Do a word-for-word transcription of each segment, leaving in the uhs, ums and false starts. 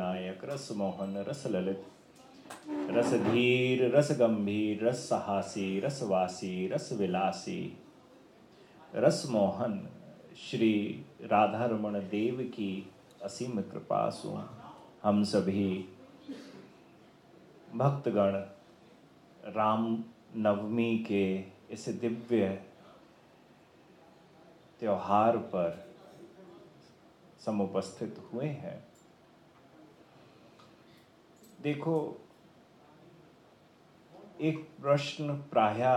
नायक, रस मोहन रस ललित, रस धीर रस गंभीर, रस साहसी रसवासी रस विलासी। रस मोहन श्री राधा रमण देव की असीम कृपा सु हम सभी भक्तगण राम नवमी के इस दिव्य त्योहार पर समुपस्थित हुए हैं। देखो, एक प्रश्न प्रायः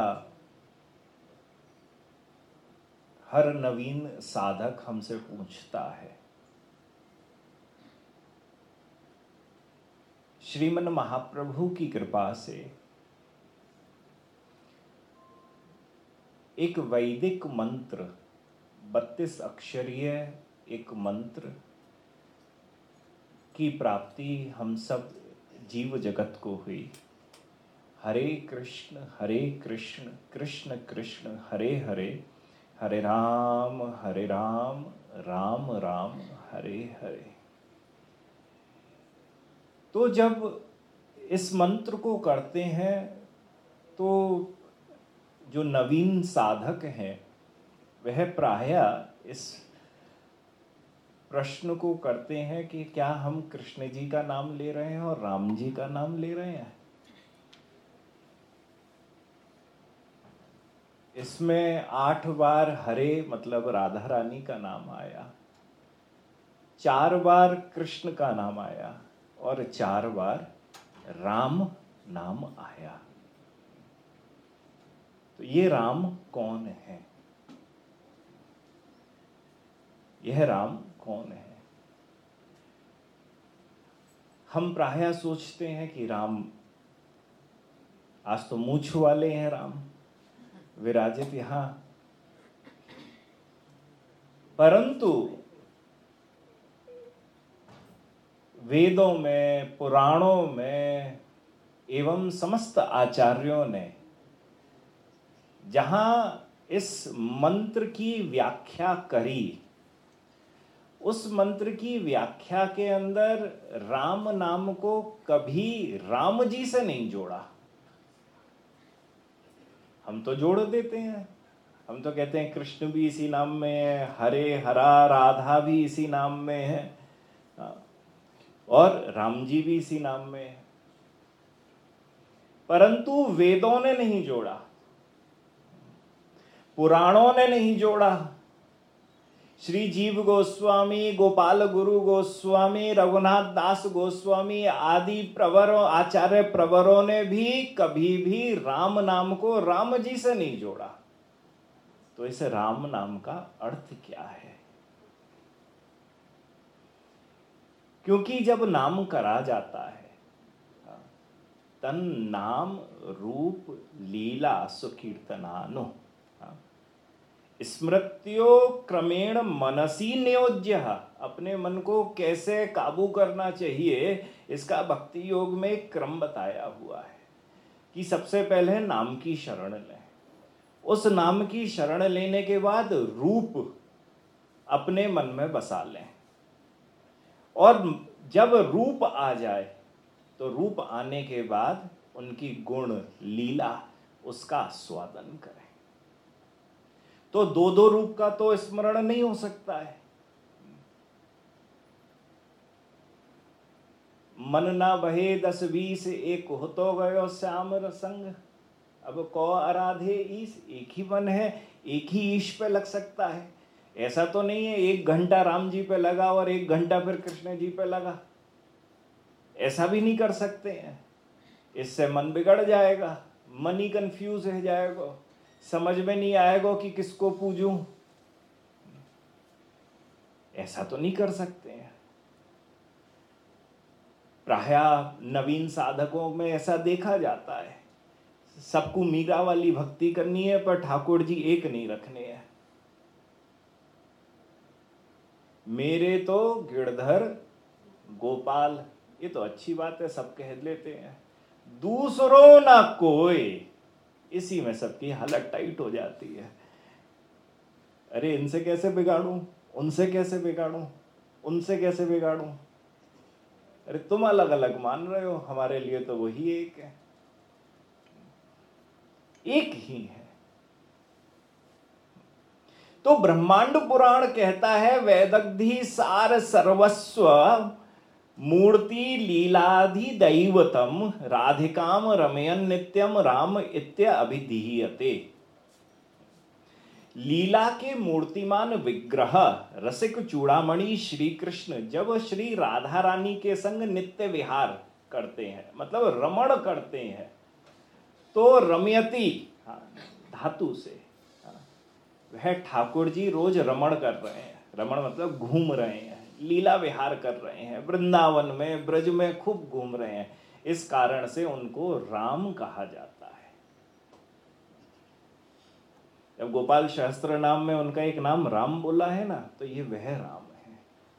हर नवीन साधक हमसे पूछता है। श्रीमन महाप्रभु की कृपा से एक वैदिक मंत्र, बत्तीस अक्षरीय एक मंत्र की प्राप्ति हम सब जीव जगत को हुई। हरे कृष्ण हरे कृष्ण कृष्ण कृष्ण हरे हरे, हरे राम हरे राम राम राम हरे हरे। तो जब इस मंत्र को करते हैं तो जो नवीन साधक हैं वह प्रायः इस प्रश्न को करते हैं कि क्या हम कृष्ण जी का नाम ले रहे हैं और राम जी का नाम ले रहे हैं। इसमें आठ बार हरे मतलब राधा रानी का नाम आया, चार बार कृष्ण का नाम आया और चार बार राम नाम आया। तो ये राम कौन है? यह राम कौन है? हम प्रायः सोचते हैं कि राम आज तो मूछ वाले हैं, राम विराजित यहाँ, परंतु वेदों में, पुराणों में एवं समस्त आचार्यों ने जहां इस मंत्र की व्याख्या करी, उस मंत्र की व्याख्या के अंदर राम नाम को कभी राम जी से नहीं जोड़ा। हम तो जोड़ देते हैं, हम तो कहते हैं कृष्ण भी इसी नाम में है, हरे हरा राधा भी इसी नाम में है और राम जी भी इसी नाम में है, परंतु वेदों ने नहीं जोड़ा, पुराणों ने नहीं जोड़ा। श्री जीव गोस्वामी, गोपाल गुरु गोस्वामी, रघुनाथ दास गोस्वामी आदि प्रवरों, आचार्य प्रवरों ने भी कभी भी राम नाम को राम जी से नहीं जोड़ा। तो इस राम नाम का अर्थ क्या है? क्योंकि जब नाम करा जाता है, तन नाम रूप लीला सुकीर्तनानु स्मृत्यो क्रमेण मनसी नियोज्य। अपने मन को कैसे काबू करना चाहिए, इसका भक्ति योग में एक क्रम बताया हुआ है कि सबसे पहले नाम की शरण लें, उस नाम की शरण लेने के बाद रूप अपने मन में बसा लें, और जब रूप आ जाए तो रूप आने के बाद उनकी गुण लीला उसका आस्वादन करें। तो दो दो रूप का तो स्मरण नहीं हो सकता है। मन ना बहे दस बीस, एक हो तो गयो श्याम रसंग। अब कौ आराधे ईश, एक ही मन है, एक ही ईश पे लग सकता है। ऐसा तो नहीं है एक घंटा राम जी पे लगा और एक घंटा फिर कृष्ण जी पे लगा, ऐसा भी नहीं कर सकते हैं। इससे मन बिगड़ जाएगा, मन ही कंफ्यूज हो जाएगा, समझ में नहीं आएगा कि किसको पूजूं। ऐसा तो नहीं कर सकते हैं। प्रायः नवीन साधकों में ऐसा देखा जाता है, सबको मीरा वाली भक्ति करनी है पर ठाकुर जी एक नहीं रखने हैं। मेरे तो गिरधर गोपाल, ये तो अच्छी बात है, सब कह लेते हैं। दूसरों ना कोई, इसी में सबकी हालत टाइट हो जाती है। अरे इनसे कैसे बिगाड़ूं, उनसे कैसे बिगाड़ूं, उनसे कैसे बिगाड़ूं। अरे तुम अलग अलग मान रहे हो, हमारे लिए तो वही एक है, एक ही है। तो ब्रह्मांड पुराण कहता है वेदग्धि सार सर्वस्व मूर्ति लीलाधि दैवतम राधिकाम रमयन नित्यम राम इत्य अभिधीयते। लीला के मूर्तिमान विग्रह रसिक चूड़ामणि श्री कृष्ण जब श्री राधा रानी के संग नित्य विहार करते हैं, मतलब रमण करते हैं, तो रमयति धातु से वह ठाकुर जी रोज रमण कर रहे हैं। रमण मतलब घूम रहे हैं, लीला विहार कर रहे हैं, वृंदावन में ब्रज में खूब घूम रहे हैं, इस कारण से उनको राम कहा जाता है। जब गोपाल सहस्त्र नाम में उनका एक नाम राम बोला है ना, तो ये वह राम है।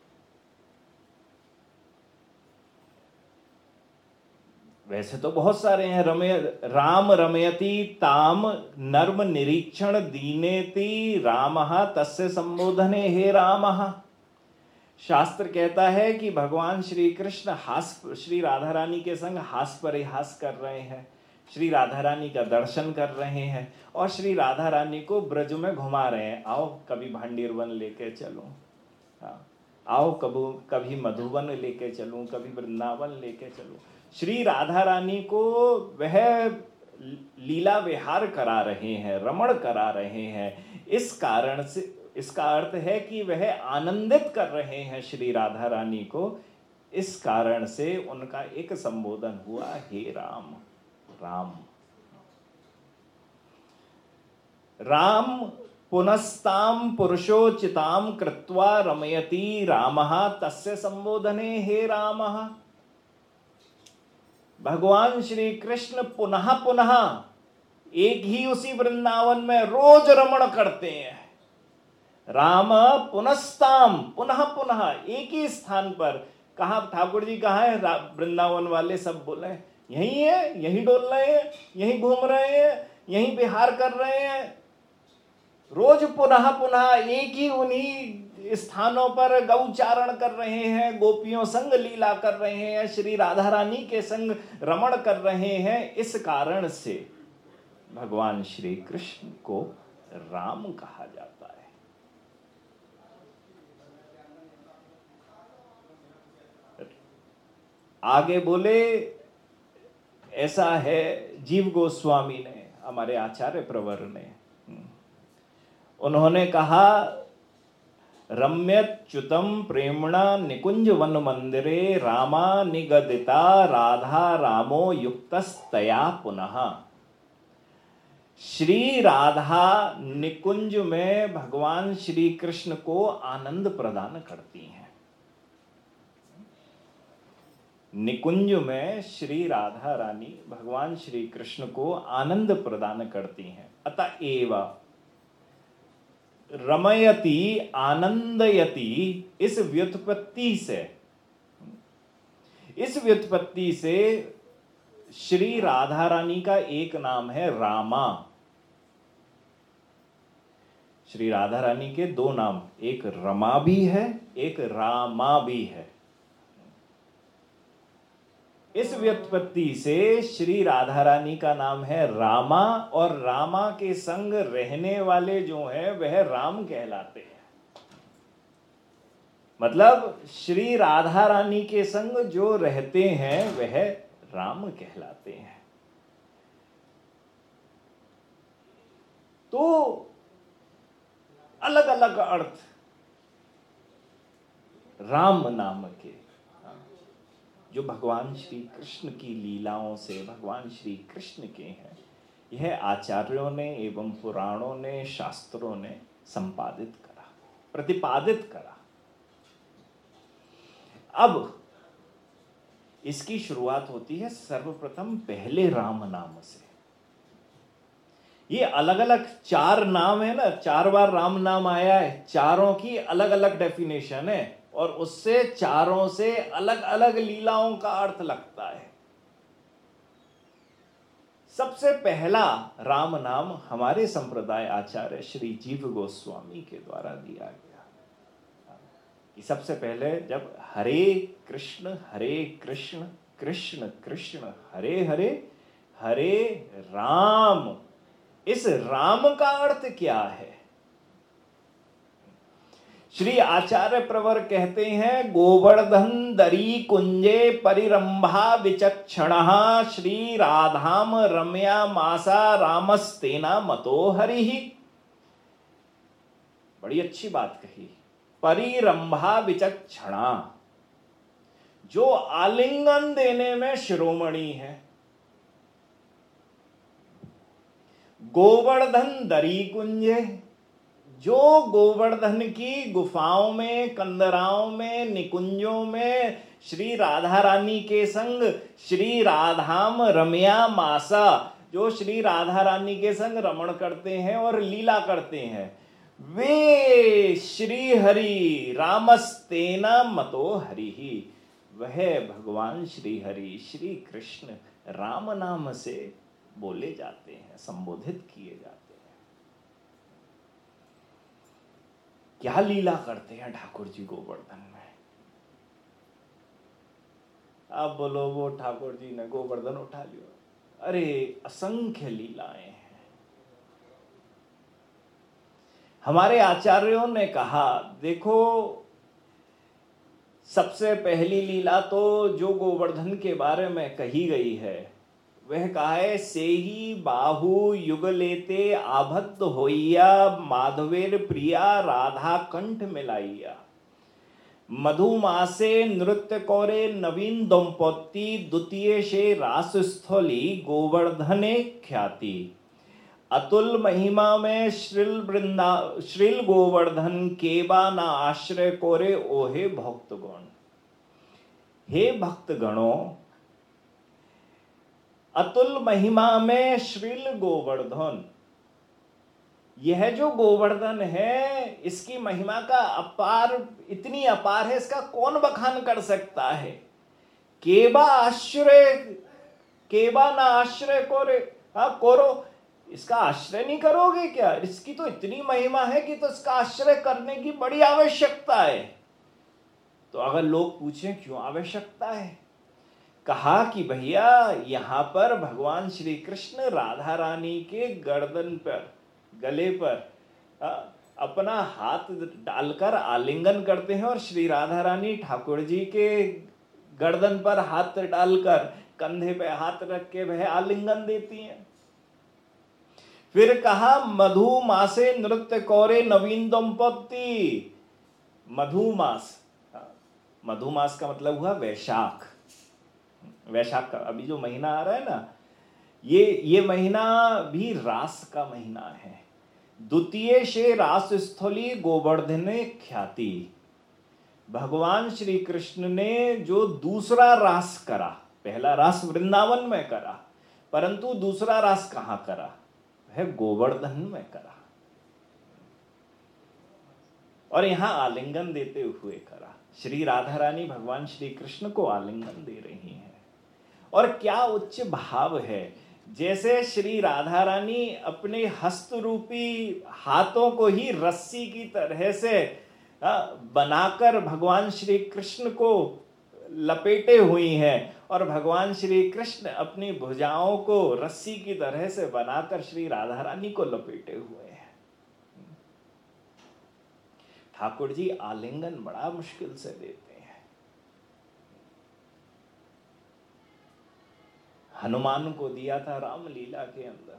वैसे तो बहुत सारे हैं। रमय राम रमयति ताम नर्म निरीक्षण दीनेति रामः तस्य संबोधने हे रामः। शास्त्र कहता है कि भगवान श्री कृष्ण हास श्री राधा रानी के संग हास परिहास कर रहे हैं, श्री राधा रानी का दर्शन कर रहे हैं और श्री राधा रानी को ब्रज में घुमा रहे हैं। आओ कभी भांडीर वन लेके चलूं, हाँ आओ कभी कभी मधुबन लेके चलूं, कभी वृंदावन लेके चलूं। श्री राधा रानी को वह लीला विहार करा रहे हैं, रमण करा रहे हैं। इस कारण से इसका अर्थ है कि वह आनंदित कर रहे हैं श्री राधा रानी को। इस कारण से उनका एक संबोधन हुआ, हे राम। राम राम पुनस्ताम पुरुषोचिताम कृत्वा रमयति रामः तस्य संबोधने हे रामः। भगवान श्री कृष्ण पुनः पुनः एक ही उसी वृंदावन में रोज रमण करते हैं। राम पुनस्ताम, पुनः पुनः एक ही स्थान पर। कहा ठाकुर जी कहाँ है? वृंदावन वाले सब बोले यही है, यही डोल रहे हैं, यही घूम रहे हैं, यही विहार कर रहे हैं। रोज पुनः पुनः एक ही उन्हीं स्थानों पर गौचारण कर रहे हैं, गोपियों संग लीला कर रहे हैं, श्री राधा रानी के संग रमण कर रहे हैं। इस कारण से भगवान श्री कृष्ण को राम कहा जाता है। आगे बोले, ऐसा है जीव गोस्वामी ने, हमारे आचार्य प्रवर ने, उन्होंने कहा रम्यच्युतम प्रेमणा निकुंज वन मंदिरे रामा निगदिता राधा रामो युक्तस्तया पुनः। श्री राधा निकुंज में भगवान श्री कृष्ण को आनंद प्रदान करती हैं। निकुंज में श्री राधा रानी भगवान श्री कृष्ण को आनंद प्रदान करती हैं। अतएव रमयति आनंदयति, इस व्युत्पत्ति से इस व्युत्पत्ति से श्री राधा रानी का एक नाम है रामा। श्री राधा रानी के दो नाम, एक रमा भी है, एक रामा भी है। इस व्युत्पत्ति से श्री राधा रानी का नाम है रामा, और रामा के संग रहने वाले जो हैं वह राम कहलाते हैं। मतलब श्री राधा रानी के संग जो रहते हैं वह राम कहलाते हैं। तो अलग अलग अर्थ राम नाम के, जो भगवान श्री कृष्ण की लीलाओं से भगवान श्री कृष्ण के हैं, यह आचार्यों ने एवं पुराणों ने, शास्त्रों ने संपादित करा, प्रतिपादित करा। अब इसकी शुरुआत होती है सर्वप्रथम पहले राम नाम से। ये अलग अलग चार नाम है ना, चार बार राम नाम आया है, चारों की अलग अलग डेफिनेशन है और उससे चारों से अलग अलग लीलाओं का अर्थ लगता है। सबसे पहला राम नाम हमारे संप्रदाय आचार्य श्री जीव गोस्वामी के द्वारा दिया गया। कि सबसे पहले जब हरे कृष्ण हरे कृष्ण कृष्ण कृष्ण हरे हरे हरे राम, इस राम का अर्थ क्या है? श्री आचार्य प्रवर कहते हैं, गोवर्धन दरी कुंजे परिरंभा विचक्षण श्री राधाम रम्या मासा रामस्तेना मतो हरि। बड़ी अच्छी बात कही। परिरंभा विचक्षणा, जो आलिंगन देने में शिरोमणि है। गोवर्धन दरी कुंजे, जो गोवर्धन की गुफाओं में, कंदराओं में, निकुंजों में श्री राधा रानी के संग श्री राधाम रम्या मासा, जो श्री राधा रानी के संग रमण करते हैं और लीला करते हैं, वे श्री हरि रामस्तेना मतो हरि ही, वह भगवान श्री हरि श्री कृष्ण राम नाम से बोले जाते हैं, संबोधित किए जाते हैं। क्या लीला करते हैं ठाकुर जी गोवर्धन में? आप बोलो वो ठाकुर जी ने गोवर्धन उठा लिया, अरे असंख्य लीलाएं हैं। हमारे आचार्यों ने कहा, देखो सबसे पहली लीला तो जो गोवर्धन के बारे में कही गई है वह कहा है, से ही बाहु युग लेते आबद्ध होइया माधवेर प्रिया राधा कंठ मिलाइया, मधुमासे नृत्य कौरे नवीन दंपति द्वितीय से रास स्थली गोवर्धने ख्याति, अतुल महिमा में श्रील वृंदा श्रील गोवर्धन केबा ना आश्रय कोरे ओहे भक्तगण। हे भक्तगणों, अतुल महिमा में श्रील गोवर्धन, यह जो गोवर्धन है इसकी महिमा का अपार, इतनी अपार है, इसका कौन बखान कर सकता है। केबा आश्रय, केबा ना आश्रय कोरे, हाँ कोरो, इसका आश्रय नहीं करोगे क्या? इसकी तो इतनी महिमा है कि तो इसका आश्रय करने की बड़ी आवश्यकता है। तो अगर लोग पूछें क्यों आवश्यकता है, कहा कि भैया यहां पर भगवान श्री कृष्ण राधा रानी के गर्दन पर, गले पर आ, अपना हाथ डालकर आलिंगन करते हैं और श्री राधा रानी ठाकुर जी के गर्दन पर हाथ डालकर कंधे पे हाथ रख के वह आलिंगन देती हैं। फिर कहा मधुमासे नृत्य कौरे नवीन दंपति, मधुमास, मधुमास का मतलब हुआ वैशाख। वैशाख का अभी जो महीना आ रहा है ना, ये ये महीना भी रास का महीना है। द्वितीय से रास स्थली गोवर्धने ख्याति, भगवान श्री कृष्ण ने जो दूसरा रास करा, पहला रास वृंदावन में करा, परंतु दूसरा रास कहां करा? वह गोवर्धन में करा, और यहां आलिंगन देते हुए करा। श्री राधा रानी भगवान श्री कृष्ण को आलिंगन दे रही हैं, और क्या उच्च भाव है। जैसे श्री राधा रानी अपने हस्त रूपी हाथों को ही रस्सी की तरह से बनाकर भगवान श्री कृष्ण को लपेटे हुई हैं, और भगवान श्री कृष्ण अपनी भुजाओं को रस्सी की तरह से बनाकर श्री राधा रानी को लपेटे हुए हैं। ठाकुर जी आलिंगन बड़ा मुश्किल से देते हैं। हनुमान को दिया था रामलीला के अंदर।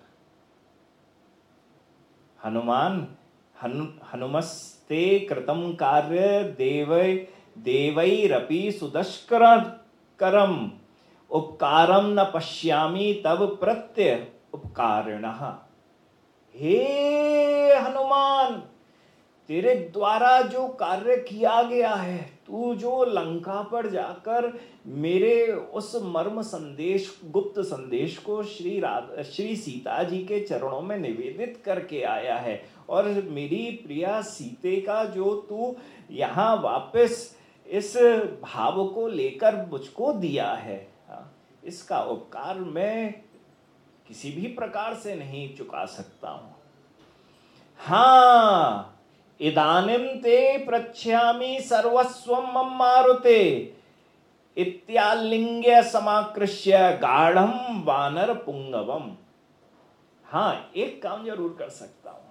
हनुमान हनु हनुमस्ते कृतम कार्य देवै देवैरपि सुदष्कर करम उपकारम न पश्यामि तब प्रत्य उपकारिणः। हे हनुमान, तेरे द्वारा जो कार्य किया गया है, तू जो लंका पर जाकर मेरे उस मर्म संदेश, गुप्त संदेश को श्री राधा श्री सीता जी के चरणों में निवेदित करके आया है, और मेरी प्रिया सीते का जो तू यहाँ वापस इस भाव को लेकर मुझको दिया है, इसका उपकार मैं किसी भी प्रकार से नहीं चुका सकता हूं। हाँ, इदानीं ते पृच्छामि सर्वस्वं मम मारुते इत्यालिंग्य समाकृष्य गाढ़ं वानर पुंगवम। हाँ, एक काम जरूर कर सकता हूं,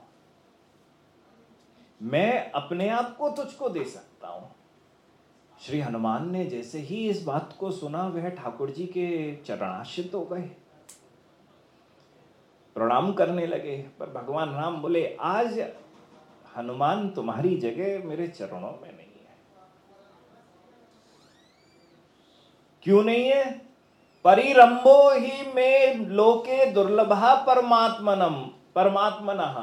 मैं अपने आप को तुझको दे सकता हूं। श्री हनुमान ने जैसे ही इस बात को सुना वह ठाकुर जी के चरणाश्रित हो गए, प्रणाम करने लगे। पर भगवान राम बोले, आज हनुमान तुम्हारी जगह मेरे चरणों में नहीं है। क्यों नहीं है? परिरंभो ही में लोके दुर्लभा परमात्मनम परमात्मनः।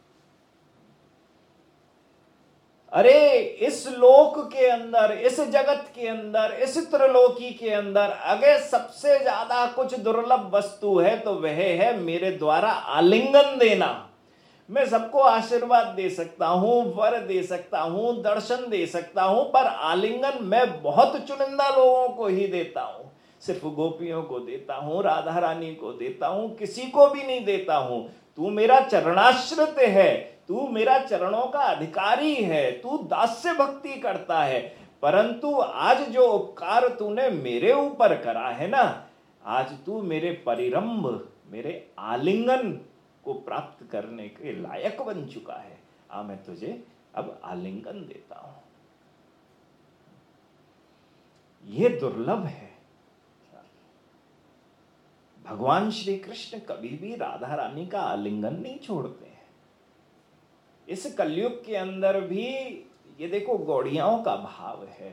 अरे इस लोक के अंदर, इस जगत के अंदर, इस त्रिलोकी के अंदर अगर सबसे ज्यादा कुछ दुर्लभ वस्तु है तो वह है मेरे द्वारा आलिंगन देना। मैं सबको आशीर्वाद दे सकता हूं, वर दे सकता हूं, दर्शन दे सकता हूं, पर आलिंगन मैं बहुत चुनिंदा लोगों को ही देता हूं। सिर्फ गोपियों को देता हूं, राधा रानी को देता हूं, किसी को भी नहीं देता हूं। तू मेरा चरणाश्रित है, तू मेरा चरणों का अधिकारी है, तू दास्य भक्ति करता है, परंतु आज जो उपकार तूने मेरे ऊपर करा है ना, आज तू मेरे परिरंभ, मेरे आलिंगन को प्राप्त करने के लायक बन चुका है। आ मैं तुझे अब आलिंगन देता हूं। यह दुर्लभ है। भगवान श्री कृष्ण कभी भी राधा रानी का आलिंगन नहीं छोड़ते हैं। इस कलयुग के अंदर भी ये देखो गौड़ियाओं का भाव है।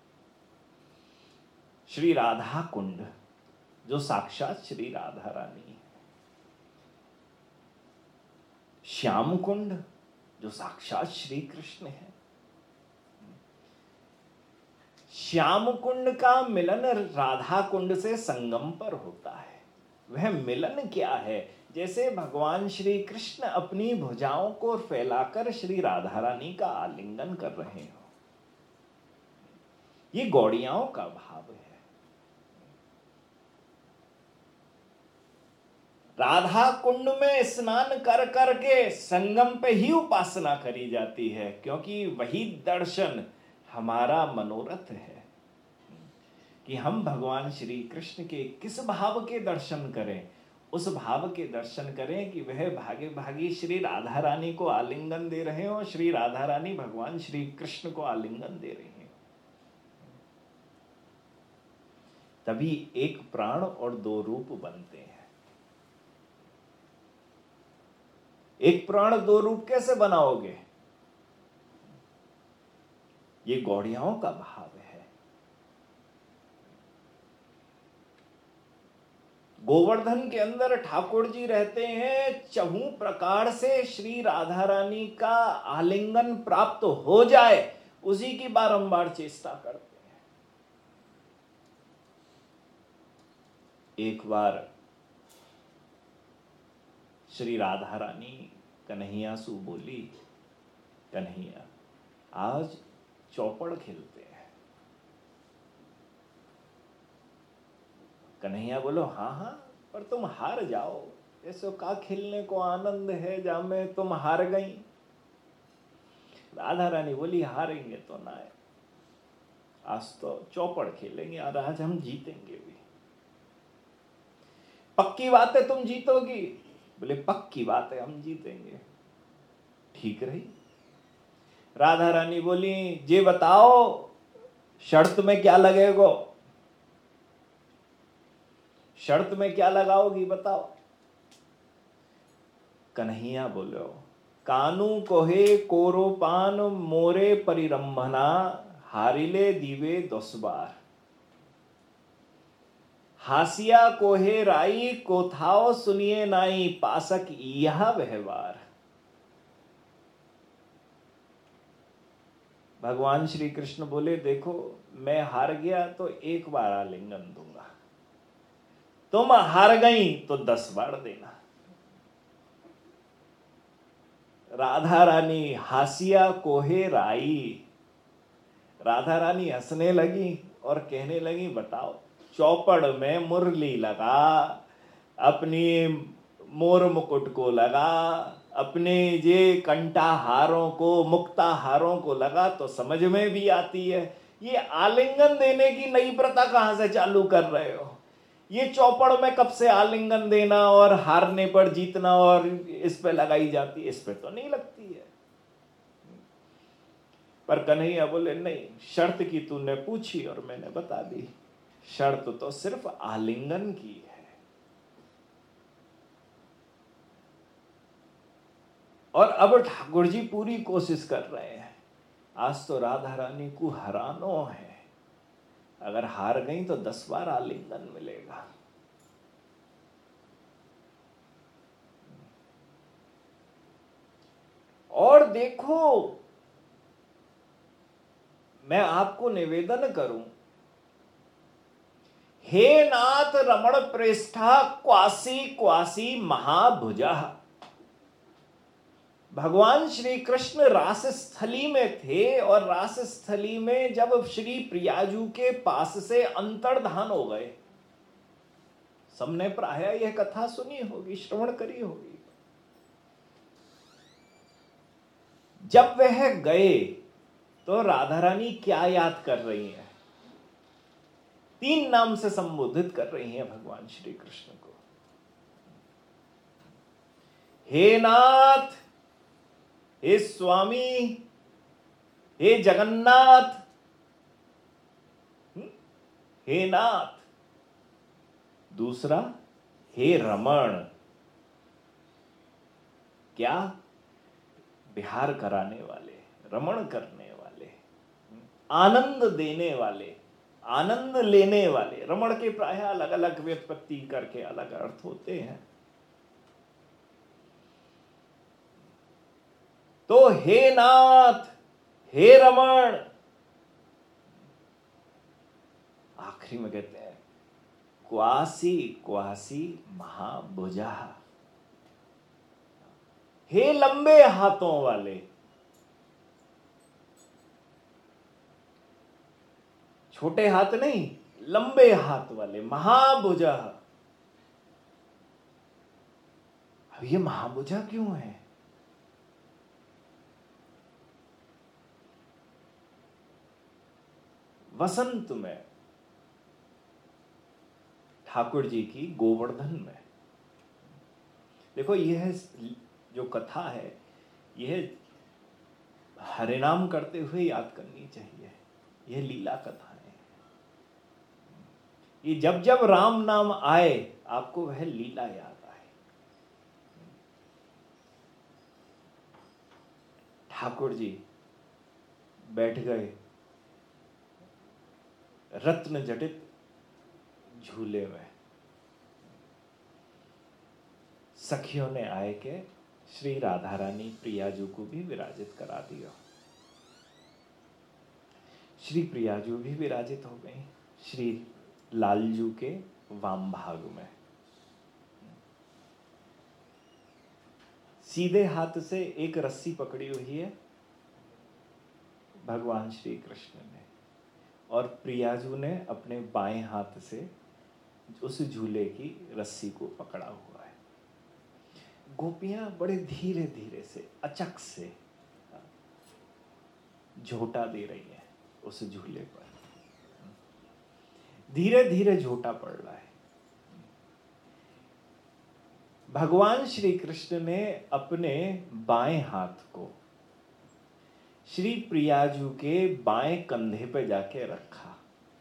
श्री राधा कुंड जो साक्षात श्री राधा रानी है, श्याम कुंड जो साक्षात श्री कृष्ण है। श्याम कुंड का मिलन राधा कुंड से संगम पर होता है। वह मिलन क्या है? जैसे भगवान श्री कृष्ण अपनी भुजाओं को फैलाकर श्री राधा रानी का आलिंगन कर रहे हो। ये गौड़ियाओं का भाव है। राधा कुंड में स्नान कर करके संगम पे ही उपासना करी जाती है, क्योंकि वही दर्शन हमारा मनोरथ है कि हम भगवान श्री कृष्ण के किस भाव के दर्शन करें। उस भाव के दर्शन करें कि वह भागे भागी श्री राधा रानी को आलिंगन दे रहे हो, श्री राधा रानी भगवान श्री कृष्ण को आलिंगन दे रही हैं। तभी एक प्राण और दो रूप बनते हैं। एक प्राण दो रूप कैसे बनाओगे? ये गौड़ियाओं का भाव है। गोवर्धन के अंदर ठाकुर जी रहते हैं, चहु प्रकार से श्री राधा रानी का आलिंगन प्राप्त हो जाए उसी की बारंबार चेष्टा करते हैं। एक बार श्री राधा रानी कन्हैया सु बोली, कन्हैया आज चौपड़ खेलते हैं। कन्हैया बोलो, हाँ हाँ, पर तुम हार जाओ, ऐसो का खेलने को आनंद है जा में तुम हार गई। राधा रानी बोली, हारेंगे तो ना है, आज तो चौपड़ खेलेंगे और आज हम जीतेंगे भी। पक्की बात है तुम जीतोगी? बोले पक्की बात है, हम जीतेंगे। ठीक रही। राधा रानी बोली, जे बताओ शर्त में क्या लगेगा? शर्त में क्या लगाओगी बताओ? कन्हैया बोलो, कानू कोहे कोरोपान मोरे परिरंभना हारिले दीवे दस बार। हासिया कोहे राई कोथाओ सुनिए नाई पासक यह व्यवहार। भगवान श्री कृष्ण बोले, देखो मैं हार गया तो एक बार आलिंगन दूंगा, तुम हार गई तो दस बार देना। राधा रानी हासिया कोहे राई। राधा रानी हंसने लगी और कहने लगी, बताओ चौपड़ में मुरली लगा, अपनी मोर मुकुट को लगा, अपने ये कंठाहारों को, मुक्ताहारों को लगा तो समझ में भी आती है। ये आलिंगन देने की नई प्रथा कहां से चालू कर रहे हो? ये चौपड़ में कब से आलिंगन देना और हारने पर जीतना और इस पे लगाई जाती है? इस पे तो नहीं लगती है। पर कन्हैया बोले नहीं, शर्त की तूने पूछी और मैंने बता दी। शर्त तो सिर्फ आलिंगन की है। और अब ठाकुर जी पूरी कोशिश कर रहे हैं, आज तो राधा रानी को हरानो है, अगर हार गई तो दस बार आलिंगन मिलेगा। और देखो, मैं आपको निवेदन करूं, हे नाथ रमण प्रेष्ठा क्वासी क्वासी महाभुजा। भगवान श्री कृष्ण रास स्थली में थे और रास स्थली में जब श्री प्रियाजू के पास से अंतर्धान हो गए, सबने प्राय यह कथा सुनी होगी, श्रवण करी होगी। जब वह गए तो राधा रानी क्या याद कर रही हैं? तीन नाम से संबोधित कर रही हैं भगवान श्री कृष्ण को। हे नाथ, हे स्वामी, हे जगन्नाथ, हे नाथ। दूसरा, हे रमण। क्या? विहार कराने वाले, रमण करने वाले, आनंद देने वाले, आनंद लेने वाले। रमण के प्राय अलग अलग व्युत्पत्ति करके अलग अर्थ होते हैं। तो हे नाथ, हे रमण, आखिरी में कहते हैं क्वासी क्वासी महाभुजा। हे लंबे हाथों वाले, छोटे हाथ नहीं, लंबे हाथ वाले, महाभुजा। अब ये महाभुजा क्यों है? वसंत में ठाकुर जी की गोवर्धन में, देखो यह जो कथा है यह हरिनाम करते हुए याद करनी चाहिए। यह लीला कथा है। ये जब जब राम नाम आए आपको वह लीला याद आए। ठाकुर जी बैठ गए रत्न जटित झूले में। सखियों ने आए के श्री राधा रानी प्रियाजू को भी विराजित करा दिया। श्री प्रियाजू भी विराजित हो गई श्री लालजू के वाम भाग में। सीधे हाथ से एक रस्सी पकड़ी हुई है भगवान श्री कृष्ण ने, और प्रियाजू ने अपने बाएं हाथ से उस झूले की रस्सी को पकड़ा हुआ है। गोपियां बड़े धीरे धीरे से, अचक से झोटा दे रही हैं उस झूले पर। धीरे धीरे झोटा पड़ रहा है। भगवान श्री कृष्ण ने अपने बाएं हाथ को श्री प्रियाजू के बाएं कंधे पे जाके रखा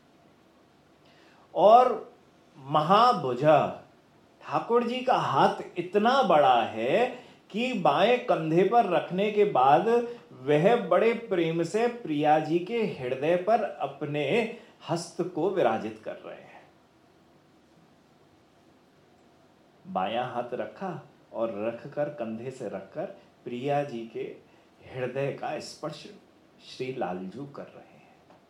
और महाभुजा, ठाकुर जी का हाथ इतना बड़ा है कि बाएं कंधे पर रखने के बाद वह बड़े प्रेम से प्रिया जी के हृदय पर अपने हस्त को विराजित कर रहे हैं। बायां हाथ रखा और रखकर कंधे से रखकर प्रिया जी के हृदय का स्पर्श श्री लालजू कर रहे हैं।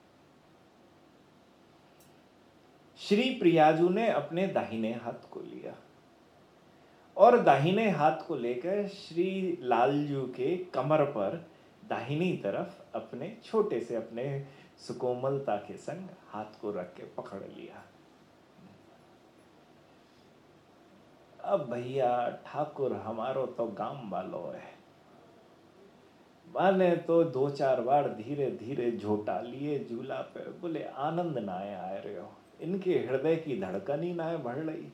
श्री प्रियाजू ने अपने दाहिने हाथ को लिया और दाहिने हाथ को लेकर श्री लालजू के कमर पर दाहिनी तरफ अपने छोटे से, अपने सुकोमलता के संग हाथ को रख के पकड़ लिया। अब भैया ठाकुर हमारो तो गांव वालो है, माने तो दो चार बार धीरे धीरे झोटा लिए झूला पे, बोले आनंद ना आ रहे हो, इनके हृदय की धड़कन ही ना बढ़ रही,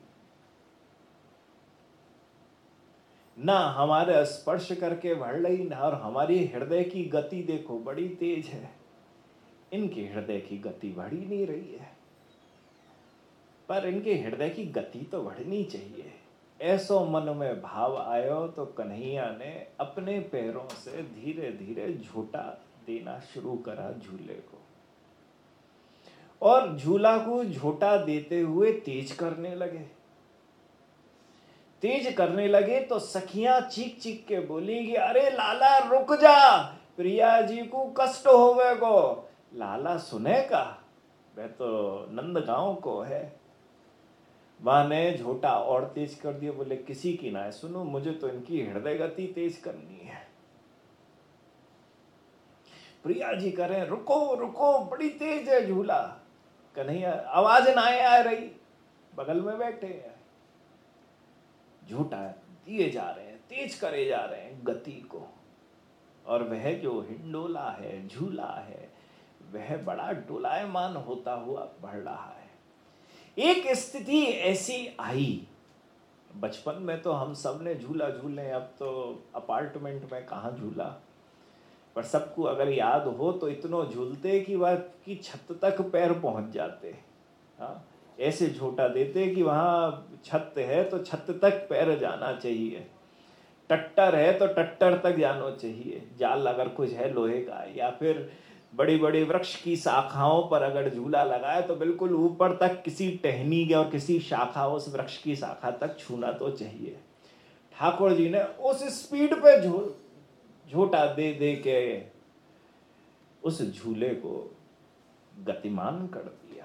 ना हमारे स्पर्श करके बढ़ रही, ना और हमारी हृदय की गति देखो बड़ी तेज है, इनके हृदय की गति बढ़ ही नहीं रही है। पर इनके हृदय की गति तो बढ़नी चाहिए। ऐसो मन में भाव आयो तो कन्हैया ने अपने पैरों से धीरे धीरे झूटा देना शुरू करा झूले को, और झूला को झूटा देते हुए तेज करने लगे। तेज करने लगे तो सखियां चीख चीख के बोली कि अरे लाला रुक जा, प्रिया जी को कष्ट होवे को। लाला सुने का, वह तो नंदगांव को है। मां ने झोटा और तेज कर दिया, बोले किसी की ना सुनो, मुझे तो इनकी हृदय गति तेज करनी है। प्रिया जी कह रहे रुको रुको, बड़ी तेज है झूला। कन्हैया आवाज ना आ रही, बगल में बैठे हैं, झूठा दिए जा रहे हैं, तेज करे जा रहे हैं गति को, और वह जो हिंडोला है, झूला है, वह बड़ा डोलायमान होता हुआ बढ़ रहा है। एक स्थिति ऐसी आई, बचपन में तो हम सब ने झूला झूले, अब तो अपार्टमेंट में कहाँ झूला, पर सबको अगर याद हो तो इतनो झूलते कि वह की छत तक पैर पहुंच जाते। हाँ, ऐसे झूठा देते कि वहाँ छत है तो छत तक पैर जाना चाहिए, टट्टर है तो टट्टर तक जाना चाहिए, जाल अगर कुछ है लोहे का, या फिर बड़ी बड़ी वृक्ष की शाखाओं पर अगर झूला लगाए तो बिल्कुल ऊपर तक किसी टहनी और किसी शाखा, उस वृक्ष की शाखा तक छूना तो चाहिए। ठाकुर जी ने उस स्पीड पे झूठा दे दे के उस झूले को गतिमान कर दिया।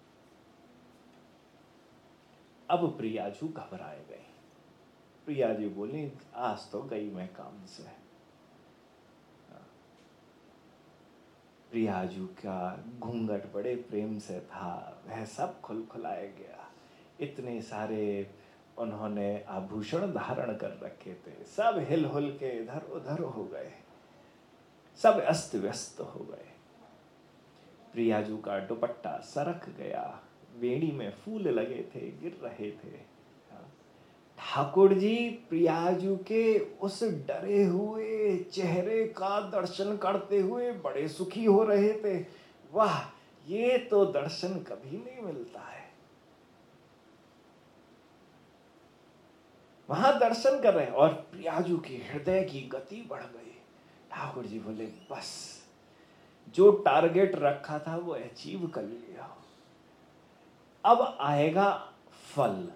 अब प्रियाजू घबराए गए। प्रियाजू बोली आज तो गई मैं काम से। प्रियाजू का घूंघट बड़े प्रेम से था, वह सब खुलखुलाया गया। इतने सारे उन्होंने आभूषण धारण कर रखे थे, सब हिल हुल के इधर उधर हो गए, सब अस्त व्यस्त हो गए। प्रियाजू का दुपट्टा सरक गया, वेणी में फूल लगे थे, गिर रहे थे। ठाकुर जी प्रियाजू के उस डरे हुए चेहरे का दर्शन करते हुए बड़े सुखी हो रहे थे। वाह, ये तो दर्शन कभी नहीं मिलता है। वहां दर्शन कर रहे हैं और प्रियाजू के हृदय की गति बढ़ गई। ठाकुर जी बोले बस, जो टारगेट रखा था वो अचीव कर लिया, अब आएगा फल।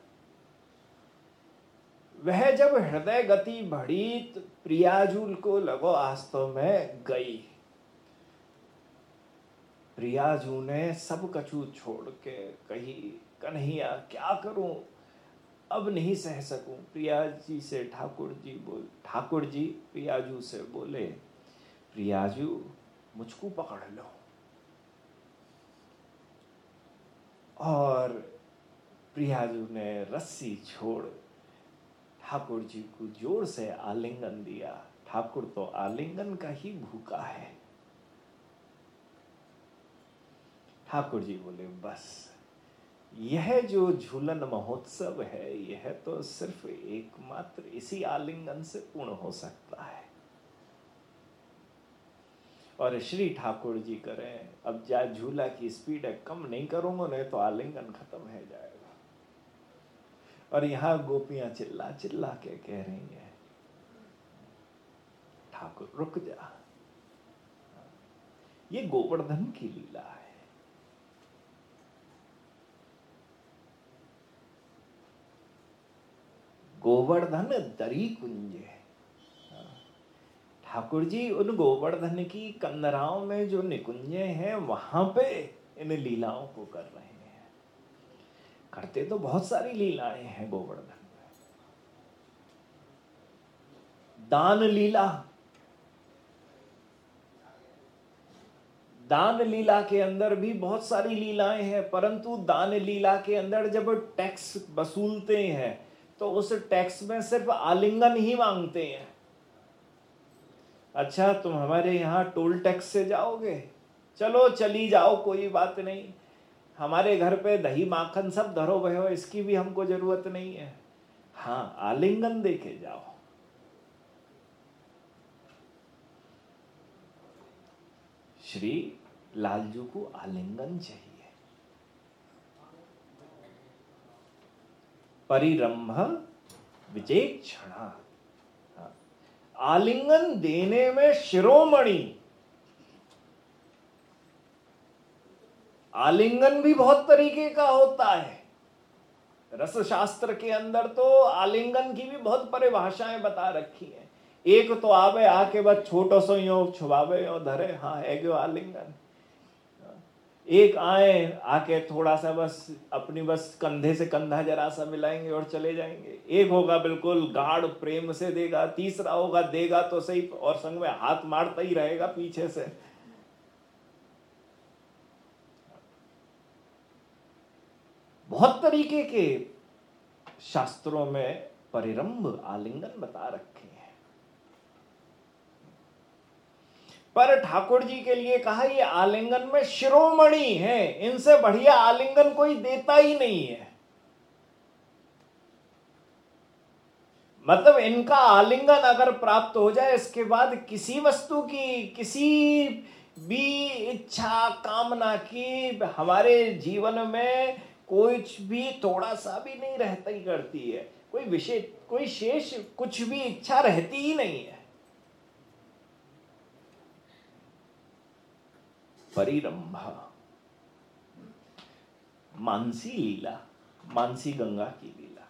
वह जब हृदय गति बढ़ी तो प्रियाजूल को लगो आज तो मैं गई। प्रियाजू ने सब कछु छोड़ के कही कन्हैया क्या करूं, अब नहीं सह सकूं। प्रिया जी से ठाकुर जी बोल ठाकुर जी प्रियाजू से बोले, प्रियाजू मुझको पकड़ लो। और प्रियाजू ने रस्सी छोड़ ठाकुर जी को जोर से आलिंगन दिया। ठाकुर तो आलिंगन का ही भूखा है। ठाकुर जी बोले बस, यह जो झूलन महोत्सव है यह तो सिर्फ एकमात्र इसी आलिंगन से पूर्ण हो सकता है। और श्री ठाकुर जी करें, अब जा झूला की स्पीड है, कम नहीं करूंगा नहीं तो आलिंगन खत्म हो जाएगा। और यहां गोपियां चिल्ला चिल्ला के कह रही हैं ठाकुर रुक जा। ये गोवर्धन की लीला है। गोवर्धन दरी कुंज है। ठाकुर जी उन गोवर्धन की कंदराओं में जो निकुंजे हैं वहां पे इन लीलाओं को कर रहे हैं। करते तो बहुत सारी लीलाएं हैं गोवर्धन में। दान लीला, दान लीला के अंदर भी बहुत सारी लीलाएं हैं, परंतु दान लीला के अंदर जब टैक्स वसूलते हैं तो उस टैक्स में सिर्फ आलिंगन ही मांगते हैं। अच्छा, तुम हमारे यहाँ टोल टैक्स से जाओगे, चलो चली जाओ, कोई बात नहीं, हमारे घर पे दही माखन सब धरो भयो, इसकी भी हमको जरूरत नहीं है। हाँ, आलिंगन देके जाओ। श्री लालजू को आलिंगन चाहिए। परिरंभ विचेक्षणा, आलिंगन देने में शिरोमणि। आलिंगन भी बहुत तरीके का होता है। रस शास्त्र के अंदर तो आलिंगन की भी बहुत परिभाषाएं बता रखी हैं। एक तो आवे आके बस छोटो सो यो छुबावे और धरे, हाँ है क्यों आलिंगन। एक आए आके थोड़ा सा बस अपनी बस कंधे से कंधा जरा सा मिलाएंगे और चले जाएंगे। एक होगा बिल्कुल गाढ़ प्रेम से देगा, तीसरा होगा देगा तो सही और संग में हाथ मारता ही रहेगा पीछे से। बहुत तरीके के शास्त्रों में परिरंभ आलिंगन बता रखे हैं, पर ठाकुर जी के लिए कहा ये आलिंगन में शिरोमणि है, इनसे बढ़िया आलिंगन कोई देता ही नहीं है। मतलब इनका आलिंगन अगर प्राप्त हो जाए, इसके बाद किसी वस्तु की, किसी भी इच्छा कामना की हमारे जीवन में कुछ भी थोड़ा सा भी नहीं रहता ही करती है। कोई विशेष, कोई शेष कुछ भी इच्छा रहती ही नहीं है। परिरंभ, मानसी लीला, मानसी गंगा की लीला।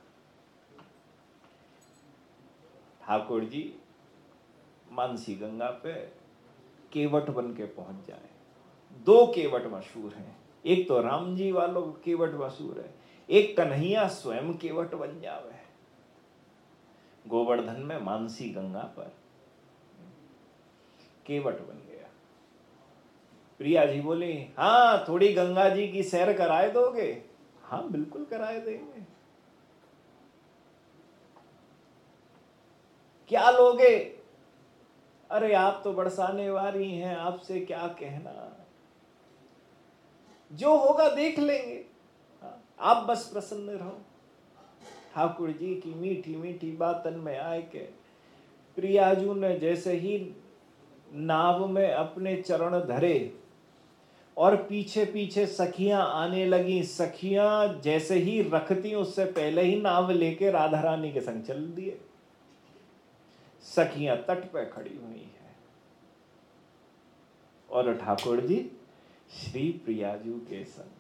ठाकुर जी मानसी गंगा पे केवट बन के पहुंच जाए। दो केवट मशहूर हैं, एक तो राम जी वालों केवट मशहूर है, एक कन्हैया स्वयं केवट बन जावे गोवर्धन में मानसी गंगा पर केवट बन गया। प्रिया जी बोली, हाँ थोड़ी गंगा जी की सैर कराए दोगे? हाँ बिल्कुल कराए देंगे। क्या लोगे? अरे आप तो बरसाने वाली हैं, आपसे क्या कहना, जो होगा देख लेंगे, आप बस प्रसन्न रहो। ठाकुर जी की मीठी मीठी बातन में आए के प्रियाजू ने जैसे ही नाव में अपने चरण धरे और पीछे पीछे सखियां आने लगी। सखियां जैसे ही रखती उससे पहले ही नाव लेके राधा रानी के संग चल दिए। सखियां तट पे खड़ी हुई हैं और ठाकुर जी श्री प्रियाजू के संग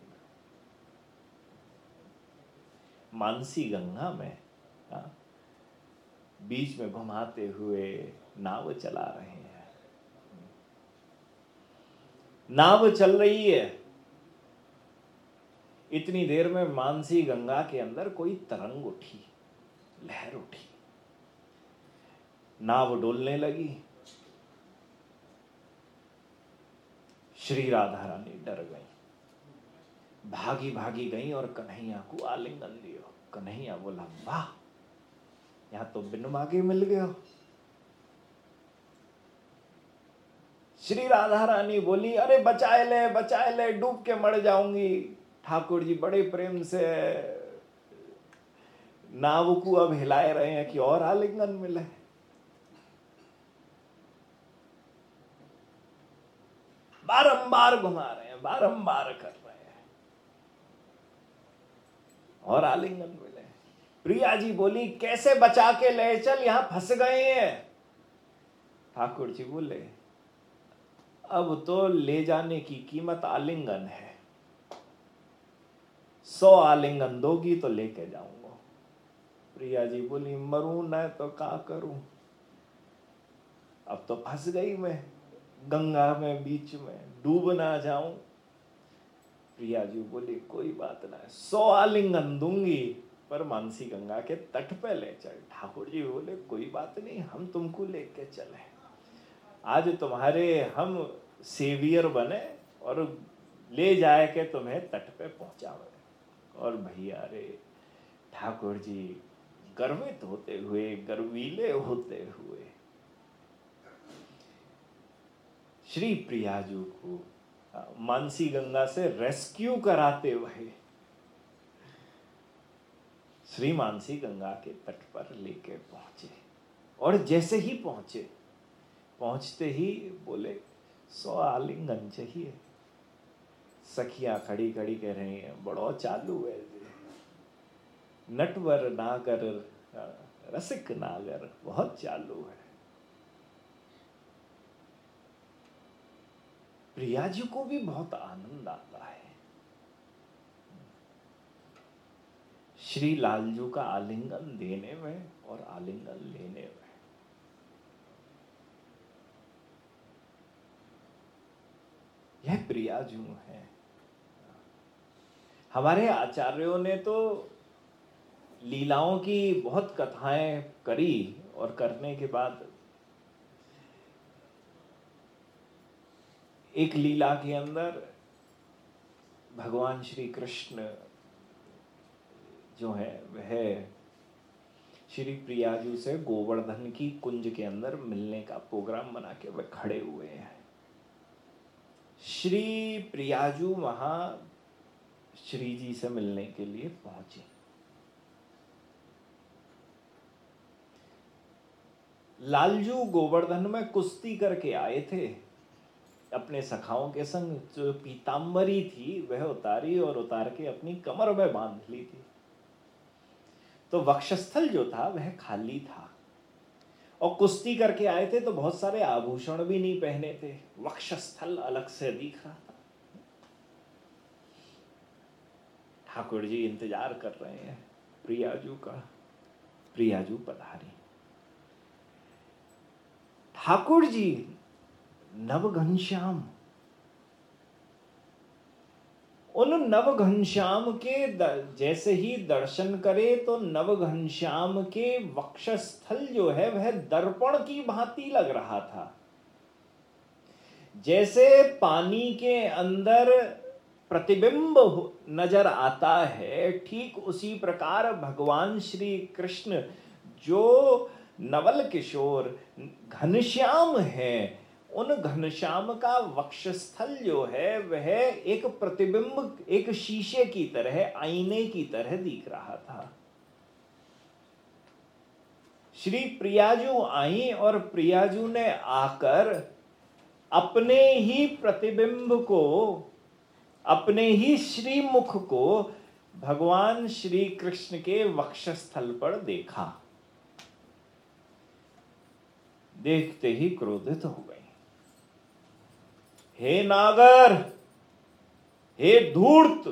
मानसी गंगा में हाँ, बीच में घुमाते हुए नाव चला रहे हैं। नाव चल रही है, इतनी देर में मानसी गंगा के अंदर कोई तरंग उठी, लहर उठी, नाव डोलने लगी। श्री राधा रानी डर गई, भागी भागी गई और कन्हैया को आलिंगन लियो। कन्हैया बोला, वाह यहां तो बिन मांगे मिल गए। श्री राधा रानी बोली, अरे बचाए ले बचाए ले, डूब के मर जाऊंगी। ठाकुर जी बड़े प्रेम से नाव को अब हिलाए रहे हैं कि और आलिंगन मिले। बारंबार घुमा रहे हैं, बारंबार कर रहे हैं और आलिंगन मिले। प्रिया जी बोली, कैसे बचा के ले चल, यहां फंस गए हैं। ठाकुर जी बोले, अब तो ले जाने की कीमत आलिंगन है, सौ आलिंगन दोगी तो लेके जाऊंगा। प्रिया जी बोली, मरूं न तो क्या करूं, अब तो फंस गई मैं गंगा में, बीच में डूब ना जाऊं। प्रिया जी बोली, कोई बात ना, सौ आलिंगन दूंगी पर मानसी गंगा के तट पे ले चल। ठाकुर जी बोले, कोई बात नहीं, हम तुमको लेके चले, आज तुम्हारे हम सेवियर बने और ले जाए के तुम्हें तट पे पहुंचावे। और भैया रे ठाकुर जी गर्वित होते हुए, गर्वीले होते हुए श्री प्रियाजू को मानसी गंगा से रेस्क्यू कराते हुए श्री मानसी गंगा के तट पर लेके पहुंचे। और जैसे ही पहुंचे, पहुंचते ही बोले सौ आलिंगन चाहिए। सखियां खड़ी खड़ी कह रही हैं बड़ो चालू है, नटवर नागर रसिक नागर, बहुत चालू है। प्रिया जी को भी बहुत आनंद आता है श्री लालजू का आलिंगन देने में और आलिंगन लेने में। यह प्रियाजू है। हमारे आचार्यों ने तो लीलाओं की बहुत कथाएं करी और करने के बाद एक लीला के अंदर भगवान श्री कृष्ण जो है वह श्री प्रियाजू से गोवर्धन की कुंज के अंदर मिलने का प्रोग्राम बना के वह खड़े हुए हैं। श्री प्रियाजू वहां श्री जी से मिलने के लिए पहुंचे। लालजू गोवर्धन में कुश्ती करके आए थे अपने सखाओं के संग। जो पीतांबरी थी वह उतारी और उतार के अपनी कमर में बांध ली थी। तो वक्षस्थल जो था वह खाली था और कुश्ती करके आए थे तो बहुत सारे आभूषण भी नहीं पहने थे, वक्षस्थल अलग से दिख रहा था। ठाकुर जी इंतजार कर रहे हैं प्रियाजू का। प्रियाजू पधारी। ठाकुर जी नव घनश्याम, उन नव घनश्याम के जैसे ही दर्शन करे तो नव घनश्याम के वक्षस्थल जो है वह दर्पण की भांति लग रहा था। जैसे पानी के अंदर प्रतिबिंब नजर आता है, ठीक उसी प्रकार भगवान श्री कृष्ण जो नवल किशोर घनश्याम है, उन घनश्याम का वक्षस्थल जो है वह एक प्रतिबिंब, एक शीशे की तरह, आईने की तरह दिख रहा था। श्री प्रियाजू आई और प्रियाजू ने आकर अपने ही प्रतिबिंब को, अपने ही श्रीमुख को भगवान श्री कृष्ण के वक्षस्थल पर देखा। देखते ही क्रोधित हो गई। हे नागर, हे धूर्त,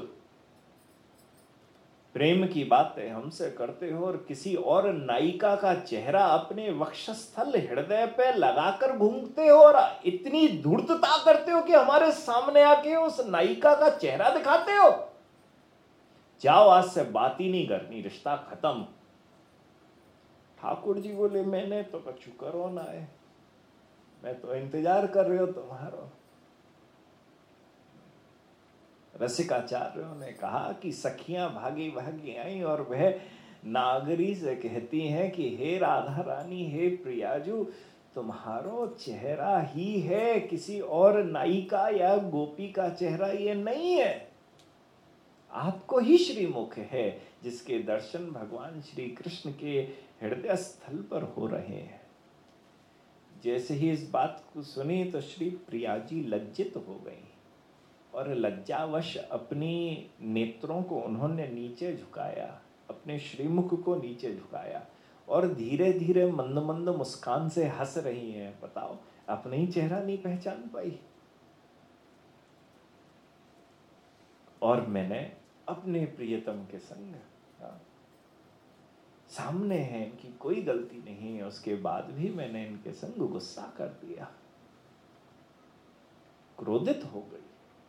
प्रेम की बातें हमसे करते हो और किसी और नायिका का चेहरा अपने वक्षस्थल हृदय पे लगाकर घूमते हो और इतनी धूर्तता करते हो कि हमारे सामने आके उस नायिका का चेहरा दिखाते हो। जाओ, आज से बात ही नहीं करनी, रिश्ता खत्म। ठाकुर जी बोले मैंने तो कछु करो ना है, मैं तो इंतजार कर रहे हो तुम्हारा। रसिकाचार्यों ने कहा कि सखियां भागी भागी आई और वह नागरी से कहती हैं कि हे राधा रानी, हे प्रियाजू, तुम्हारो चेहरा ही है, किसी और नायिका या गोपी का चेहरा ये नहीं है। आपको ही श्रीमुख है जिसके दर्शन भगवान श्री कृष्ण के हृदय स्थल पर हो रहे हैं। जैसे ही इस बात को सुनी तो श्री प्रियाजी लज्जित हो गई और लज्जावश अपनी नेत्रों को उन्होंने नीचे झुकाया, अपने श्रीमुख को नीचे झुकाया और धीरे धीरे मंद मंद मुस्कान से हंस रही हैं। बताओ, अपना ही चेहरा नहीं पहचान पाई। और मैंने अपने प्रियतम के संग, सामने है, इनकी कोई गलती नहीं है, उसके बाद भी मैंने इनके संग गुस्सा कर दिया, क्रोधित हो गई।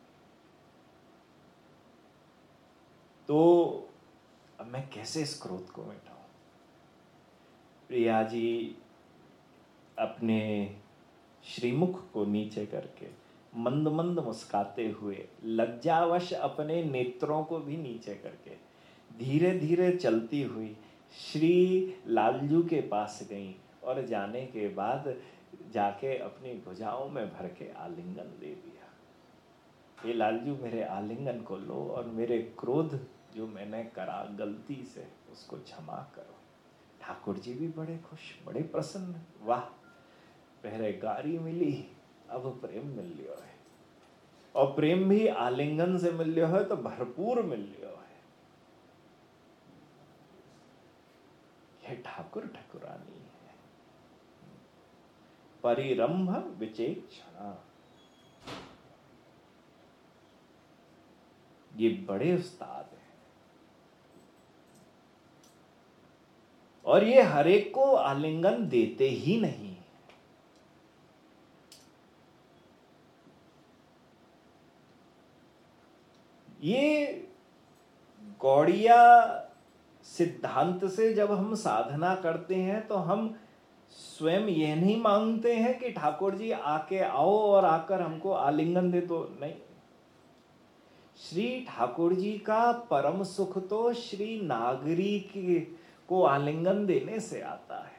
तो अब मैं कैसे इस क्रोध को मिटाऊं? प्रिया जी अपने श्रीमुख को नीचे करके मंद मंद मुस्काते हुए, लज्जावश अपने नेत्रों को भी नीचे करके धीरे धीरे चलती हुई श्री लालजू के पास गई और जाने के बाद जाके अपनी भुजाओं में भर के आलिंगन दे दिया। ये लालजू मेरे आलिंगन को लो और मेरे क्रोध जो मैंने करा गलती से उसको क्षमा करो। ठाकुर जी भी बड़े खुश, बड़े प्रसन्न। वाह, पहले गारी मिली, अब प्रेम मिल लियो है, और प्रेम भी आलिंगन से मिल लियो है तो भरपूर मिल लियो है। यह ठाकुर ठकुरानी है। परिरंभ विचेक्षणा, ये बड़े उस्ताद हैं और ये हरेक को आलिंगन देते ही नहीं। ये गौड़िया सिद्धांत से जब हम साधना करते हैं तो हम स्वयं यह नहीं मांगते हैं कि ठाकुर जी आके आओ और आकर हमको आलिंगन दे दो, नहीं। श्री ठाकुर जी का परम सुख तो श्री नागरी के को आलिंगन देने से आता है,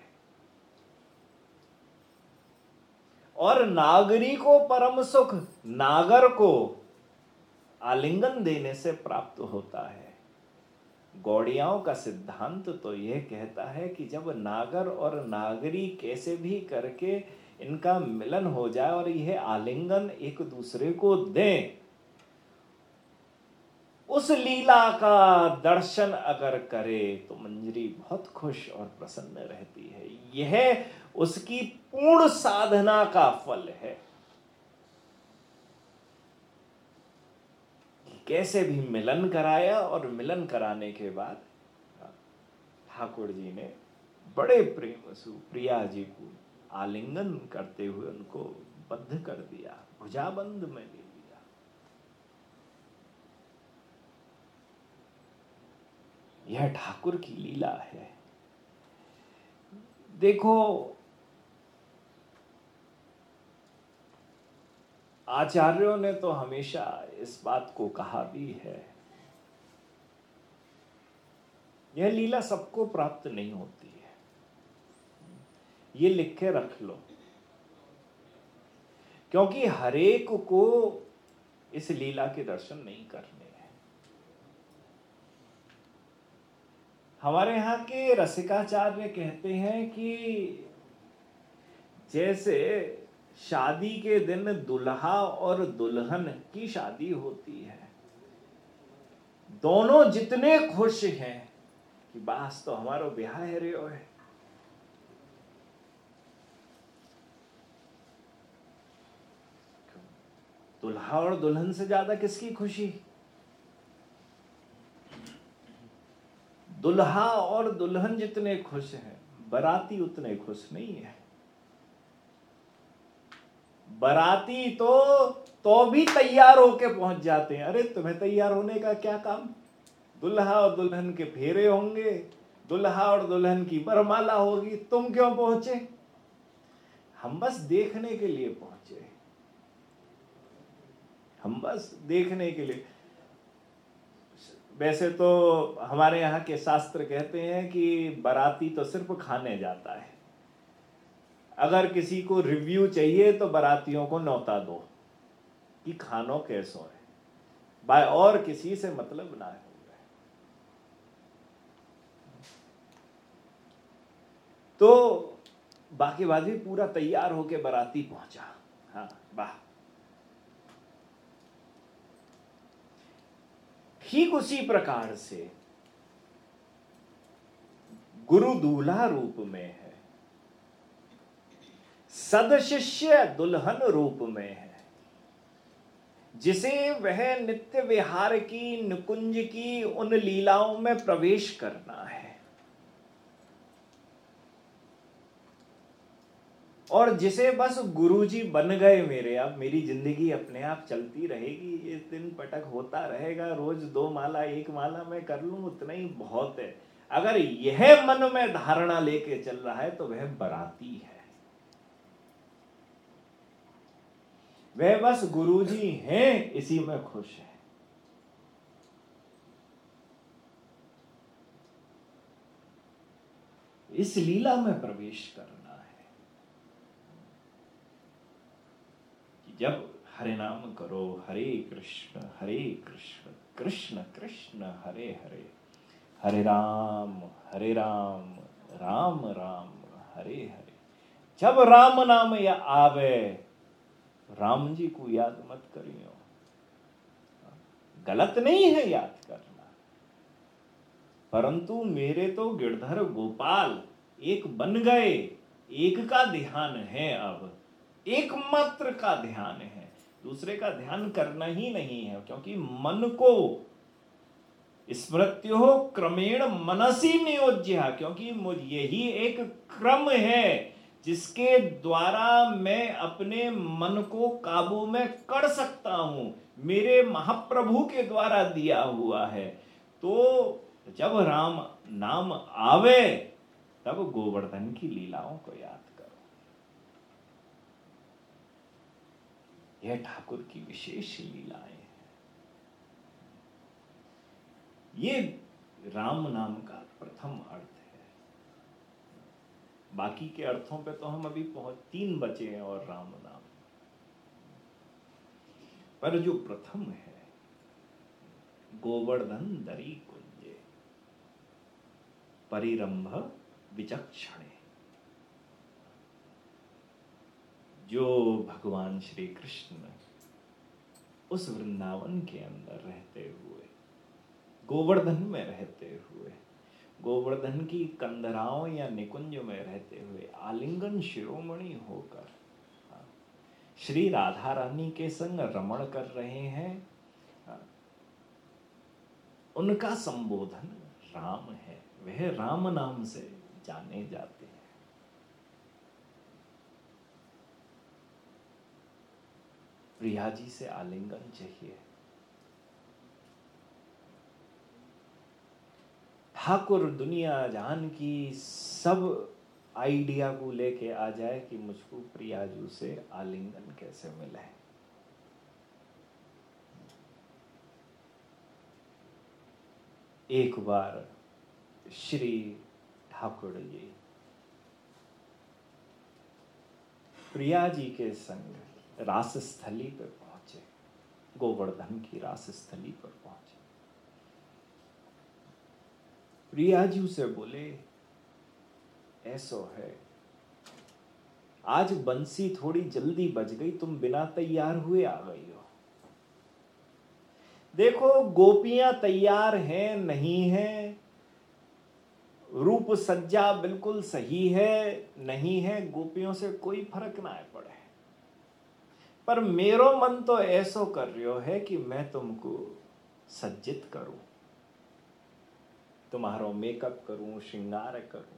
और नागरी को परम सुख नागर को आलिंगन देने से प्राप्त होता है। गौड़ियाओं का सिद्धांत तो यह कहता है कि जब नागर और नागरी कैसे भी करके इनका मिलन हो जाए और यह आलिंगन एक दूसरे को दें, उस लीला का दर्शन अगर करे तो मंजरी बहुत खुश और प्रसन्न रहती है। यह उसकी पूर्ण साधना का फल है। कैसे भी मिलन कराया और मिलन कराने के बाद ठाकुर जी ने बड़े प्रेम से प्रिया जी को आलिंगन करते हुए उनको बद्ध कर दिया, भुजाबंद में ले लिया। यह ठाकुर की लीला है। देखो, आचार्यों ने तो हमेशा इस बात को कहा भी है, यह लीला सबको प्राप्त नहीं होती है, ये लिख के रख लो, क्योंकि हरेक को इस लीला के दर्शन नहीं करने हैं। हमारे यहाँ के रसिकाचार्य कहते हैं कि जैसे शादी के दिन दुल्हा और दुल्हन की शादी होती है, दोनों जितने खुश हैं कि बस तो हमारो ब्याह है रे है, दुल्हा और दुल्हन से ज्यादा किसकी खुशी? दुल्हा और दुल्हन जितने खुश हैं, बाराती उतने खुश नहीं है। बाराती तो तो भी तैयार होके पहुंच जाते हैं। अरे तुम्हें तैयार होने का क्या काम? दुल्हा और दुल्हन के फेरे होंगे, दुल्हा और दुल्हन की बरमाला होगी, तुम क्यों पहुंचे? हम बस देखने के लिए पहुंचे, हम बस देखने के लिए। वैसे तो हमारे यहाँ के शास्त्र कहते हैं कि बाराती तो सिर्फ खाने जाता है। अगर किसी को रिव्यू चाहिए तो बारातियों को न्योता दो कि खानो कैसो है, बाय और किसी से मतलब ना है। तो बाकी बात भी पूरा तैयार होके बाराती पहुंचा। हाँ, वाह। ठीक उसी प्रकार से गुरु दूल्हा रूप में है, सदशिष्य दुल्हन रूप में है, जिसे वह नित्य विहार की निकुंज की उन लीलाओं में प्रवेश करना है, और जिसे बस गुरुजी बन गए मेरे, अब मेरी जिंदगी अपने आप चलती रहेगी, ये दिन पटक होता रहेगा, रोज दो माला एक माला मैं कर लूं उतना ही बहुत है। अगर यह मन में धारणा लेके चल रहा है तो वह बाराती है। वह बस गुरुजी हैं इसी में खुश है। इस लीला में प्रवेश करना है कि जब हरे नाम करो, हरे कृष्ण हरे कृष्ण कृष्ण कृष्ण हरे हरे, हरे राम हरे राम राम राम हरे हरे। जब राम नाम या आवे, राम जी को याद मत करियो। गलत नहीं है याद करना, परंतु मेरे तो गिरधर गोपाल एक बन गए, एक का ध्यान है, अब एक मात्र का ध्यान है, दूसरे का ध्यान करना ही नहीं है। क्योंकि मन को स्मृत्यो क्रमेण मनसी नियोज्य, क्योंकि यही एक क्रम है जिसके द्वारा मैं अपने मन को काबू में कर सकता हूं, मेरे महाप्रभु के द्वारा दिया हुआ है। तो जब राम नाम आवे तब गोवर्धन की लीलाओं को याद करो। यह ठाकुर की विशेष लीलाएं हैं। ये राम नाम का प्रथम अर्थ है। बाकी के अर्थों पे तो हम अभी पहुंच, तीन बचे हैं और राम नाम, पर जो प्रथम है गोवर्धन दरी कुंजे परिरंभ विचक्षणे, जो भगवान श्री कृष्ण उस वृंदावन के अंदर रहते हुए, गोवर्धन में रहते हुए, गोवर्धन की कंदराओं या निकुंज में रहते हुए आलिंगन शिरोमणि होकर श्री राधा रानी के संग रमण कर रहे हैं, उनका संबोधन राम है, वह राम नाम से जाने जाते हैं। प्रिया जी से आलिंगन चाहिए, ठाकुर दुनिया जहान की सब आइडिया को लेके आ जाए कि मुझको प्रियाजू से आलिंगन कैसे मिले। एक बार श्री ठाकुर जी प्रिया जी के संग रास स्थली पर पहुंचे, गोवर्धन की रास स्थली पर पहुंचे। प्रिया जी से बोले, ऐसो है आज बंसी थोड़ी जल्दी बज गई, तुम बिना तैयार हुए आ गई हो। देखो गोपियां तैयार हैं नहीं हैं, रूप सज्जा बिल्कुल सही है नहीं है, गोपियों से कोई फर्क ना पड़े, पर मेरो मन तो ऐसो कर रही है कि मैं तुमको सज्जित करूं, तुम्हारो मेकअप करूं, श्रृंगार करूं।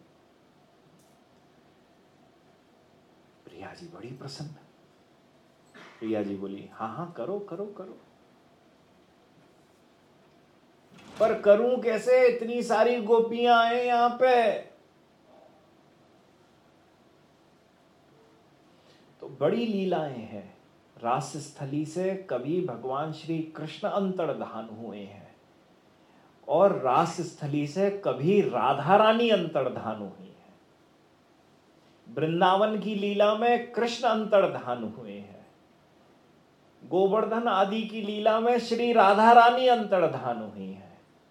प्रिया जी बड़ी प्रसन्न। प्रिया जी बोली, हाँ हाँ करो करो करो, पर करूं कैसे, इतनी सारी गोपियां आए यहां पे। तो बड़ी लीलाएं हैं। रास स्थली से कभी भगवान श्री कृष्ण अंतर्धान हुए हैं और रास स्थली से कभी राधा रानी अंतर्धान हुई है। वृंदावन की लीला में कृष्ण अंतर्धान हुए हैं, गोवर्धन आदि की लीला में श्री राधा रानी अंतर्धान हुई है।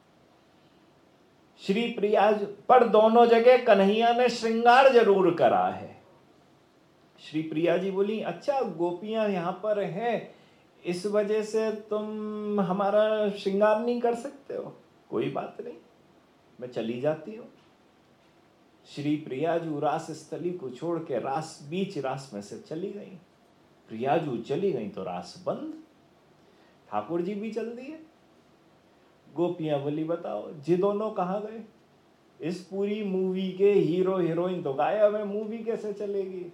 श्री प्रिया पर दोनों जगह कन्हैया ने श्रृंगार जरूर करा है। श्री प्रिया जी बोली, अच्छा गोपियां यहां पर हैं, इस वजह से तुम हमारा श्रृंगार नहीं कर सकते हो, कोई बात नहीं, मैं चली जाती हूं। श्री प्रियाजू रास स्थली को छोड़ के रास बीच रास में से चली गई। प्रियाजू चली गई तो रास बंद, ठाकुर जी भी चल दिए। गोपियां बोली, बताओ जी दोनों कहाँ गए? इस पूरी मूवी के हीरो हीरोइन तो गायब है, मूवी कैसे चलेगी?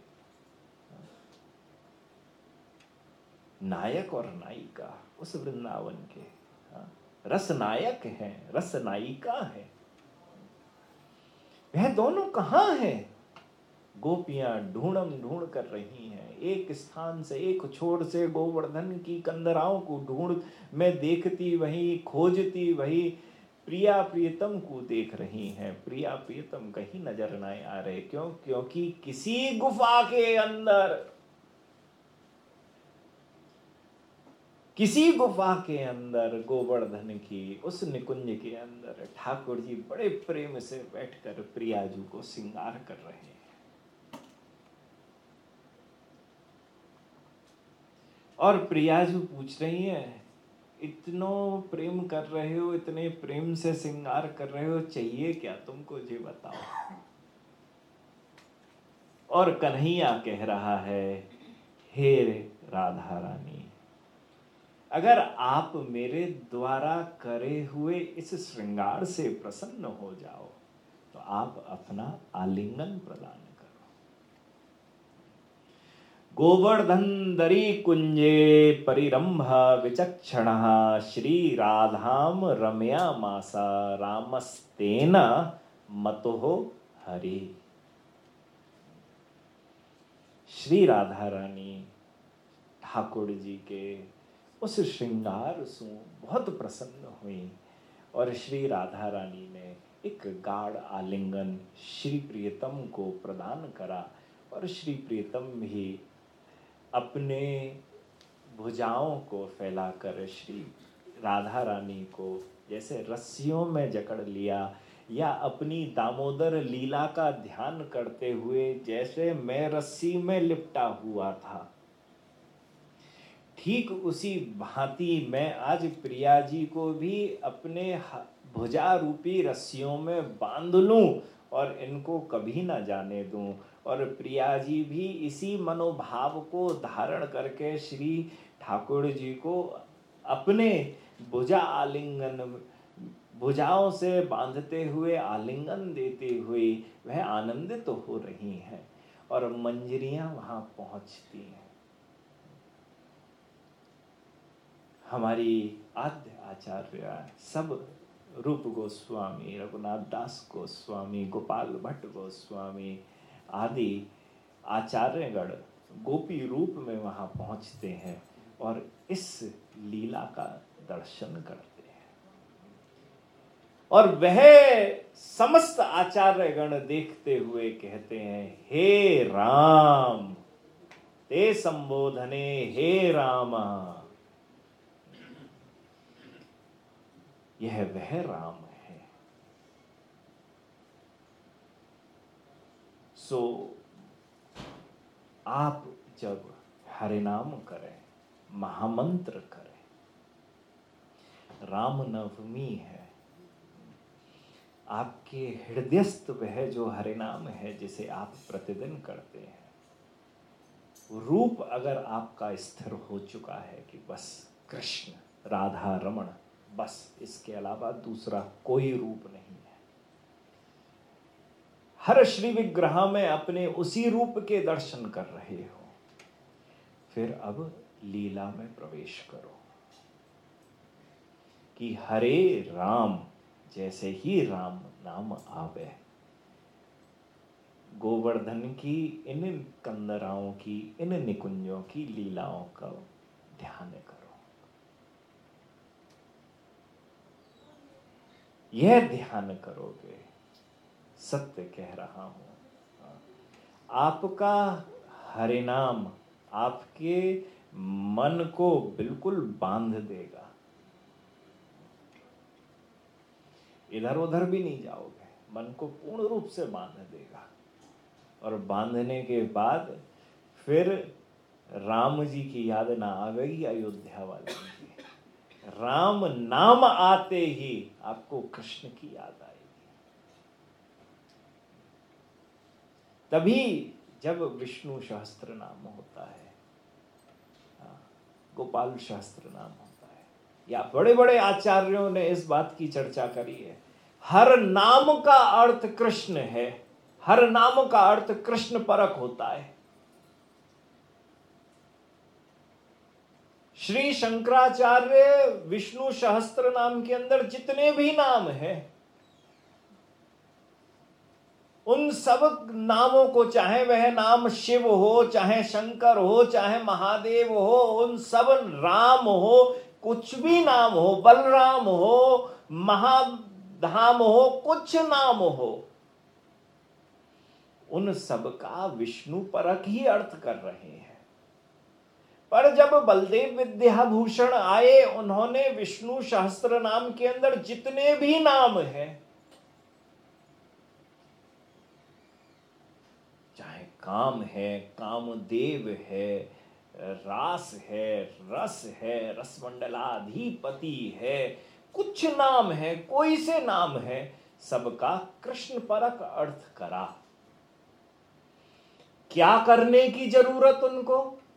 नायक और नायिका उस वृंदावन के रस नायक हैं, रस नायिका है, वह दोनों कहाँ हैं? गोपियां ढूंढम ढूंढ कर रही हैं, एक स्थान से एक छोर से गोवर्धन की कंदराओं को ढूंढ में देखती वही, खोजती वही। प्रिया प्रियतम को देख रही हैं। प्रिया प्रियतम कहीं नजर नहीं आ रहे। क्यों? क्योंकि किसी गुफा के अंदर, किसी गुफा के अंदर गोवर्धन की उस निकुंज के अंदर ठाकुर जी बड़े प्रेम से बैठकर प्रियाजू को श्रृंगार कर रहे हैं। और प्रियाजू पूछ रही है, इतनो प्रेम कर रहे हो, इतने प्रेम से श्रृंगार कर रहे हो, चाहिए क्या तुमको, ये बताओ। और कन्हैया कह रहा है, हे राधा रानी, अगर आप मेरे द्वारा करे हुए इस श्रृंगार से प्रसन्न हो जाओ तो आप अपना आलिंगन प्रदान करो। गोवर्धन दरी कुंजे परिरंभ विचक्षणः श्री राधाम रम्या मासा रामस्तेन मतोः हरि। श्री राधा रानी ठाकुर जी के उस श्रृंगार से बहुत प्रसन्न हुई और श्री राधा रानी ने एक गाढ़ आलिंगन श्री प्रियतम को प्रदान करा और श्री प्रियतम भी अपने भुजाओं को फैलाकर श्री राधा रानी को जैसे रस्सियों में जकड़ लिया या अपनी दामोदर लीला का ध्यान करते हुए जैसे मैं रस्सी में लिपटा हुआ था, ठीक उसी भांति मैं आज प्रिया जी को भी अपने भुजा रूपी रस्सियों में बांध लूं और इनको कभी ना जाने दूं। और प्रिया जी भी इसी मनोभाव को धारण करके श्री ठाकुर जी को अपने भुजा आलिंगन, भुजाओं से बांधते हुए आलिंगन देते हुए वह आनंदित तो हो रही हैं और मंजरियां वहां पहुंचती हैं। हमारी आद्य आचार्य सब, रूप गोस्वामी, रघुनाथ दास गोस्वामी, गोपाल भट्ट गोस्वामी आदि आचार्यगण गोपी रूप में वहां पहुंचते हैं और इस लीला का दर्शन करते हैं। और वह समस्त आचार्यगण देखते हुए कहते हैं, हे राम, ते संबोधने हे राम। यह वह राम है। सो आप जब हरि नाम करें, महामंत्र करें, राम नवमी है, आपके हृदयस्थ वह जो हरि नाम है जिसे आप प्रतिदिन करते हैं, रूप अगर आपका स्थिर हो चुका है कि बस कृष्ण, राधा रमण, बस इसके अलावा दूसरा कोई रूप नहीं है, हर श्री विग्रह में अपने उसी रूप के दर्शन कर रहे हो, फिर अब लीला में प्रवेश करो कि हरे राम, जैसे ही राम नाम आवे, गोवर्धन की इन कंदराओं की, इन निकुंजों की लीलाओं का ध्यान करो। यह ध्यान करोगे, सत्य कह रहा हूं, आपका हरि नाम आपके मन को बिल्कुल बांध देगा, इधर उधर भी नहीं जाओगे, मन को पूर्ण रूप से बांध देगा। और बांधने के बाद फिर राम जी की याद ना आवेगी अयोध्या वाले की, राम नाम आते ही आपको कृष्ण की याद आएगी। तभी जब विष्णु सहस्त्र नाम होता है, गोपाल सहस्त्र नाम होता है, या बड़े बड़े आचार्यों ने इस बात की चर्चा करी है, हर नाम का अर्थ कृष्ण है, हर नाम का अर्थ कृष्ण परक होता है। श्री शंकराचार्य विष्णु सहस्त्र नाम के अंदर जितने भी नाम हैं, उन सब नामों को, चाहे वह नाम शिव हो, चाहे शंकर हो, चाहे महादेव हो, उन सब राम हो, कुछ भी नाम हो, बलराम हो, महा धाम हो, कुछ नाम हो, उन सब का विष्णु परक ही अर्थ कर रहे हैं। पर जब बलदेव विद्याभूषण आए, उन्होंने विष्णु सहस्त्र नाम के अंदर जितने भी नाम हैं, चाहे काम है, कामदेव है, रास है, रस है, रसमंडलाधिपति है, कुछ नाम है, कोई से नाम है, सबका कृष्ण परक अर्थ करा। क्या करने की जरूरत उनको?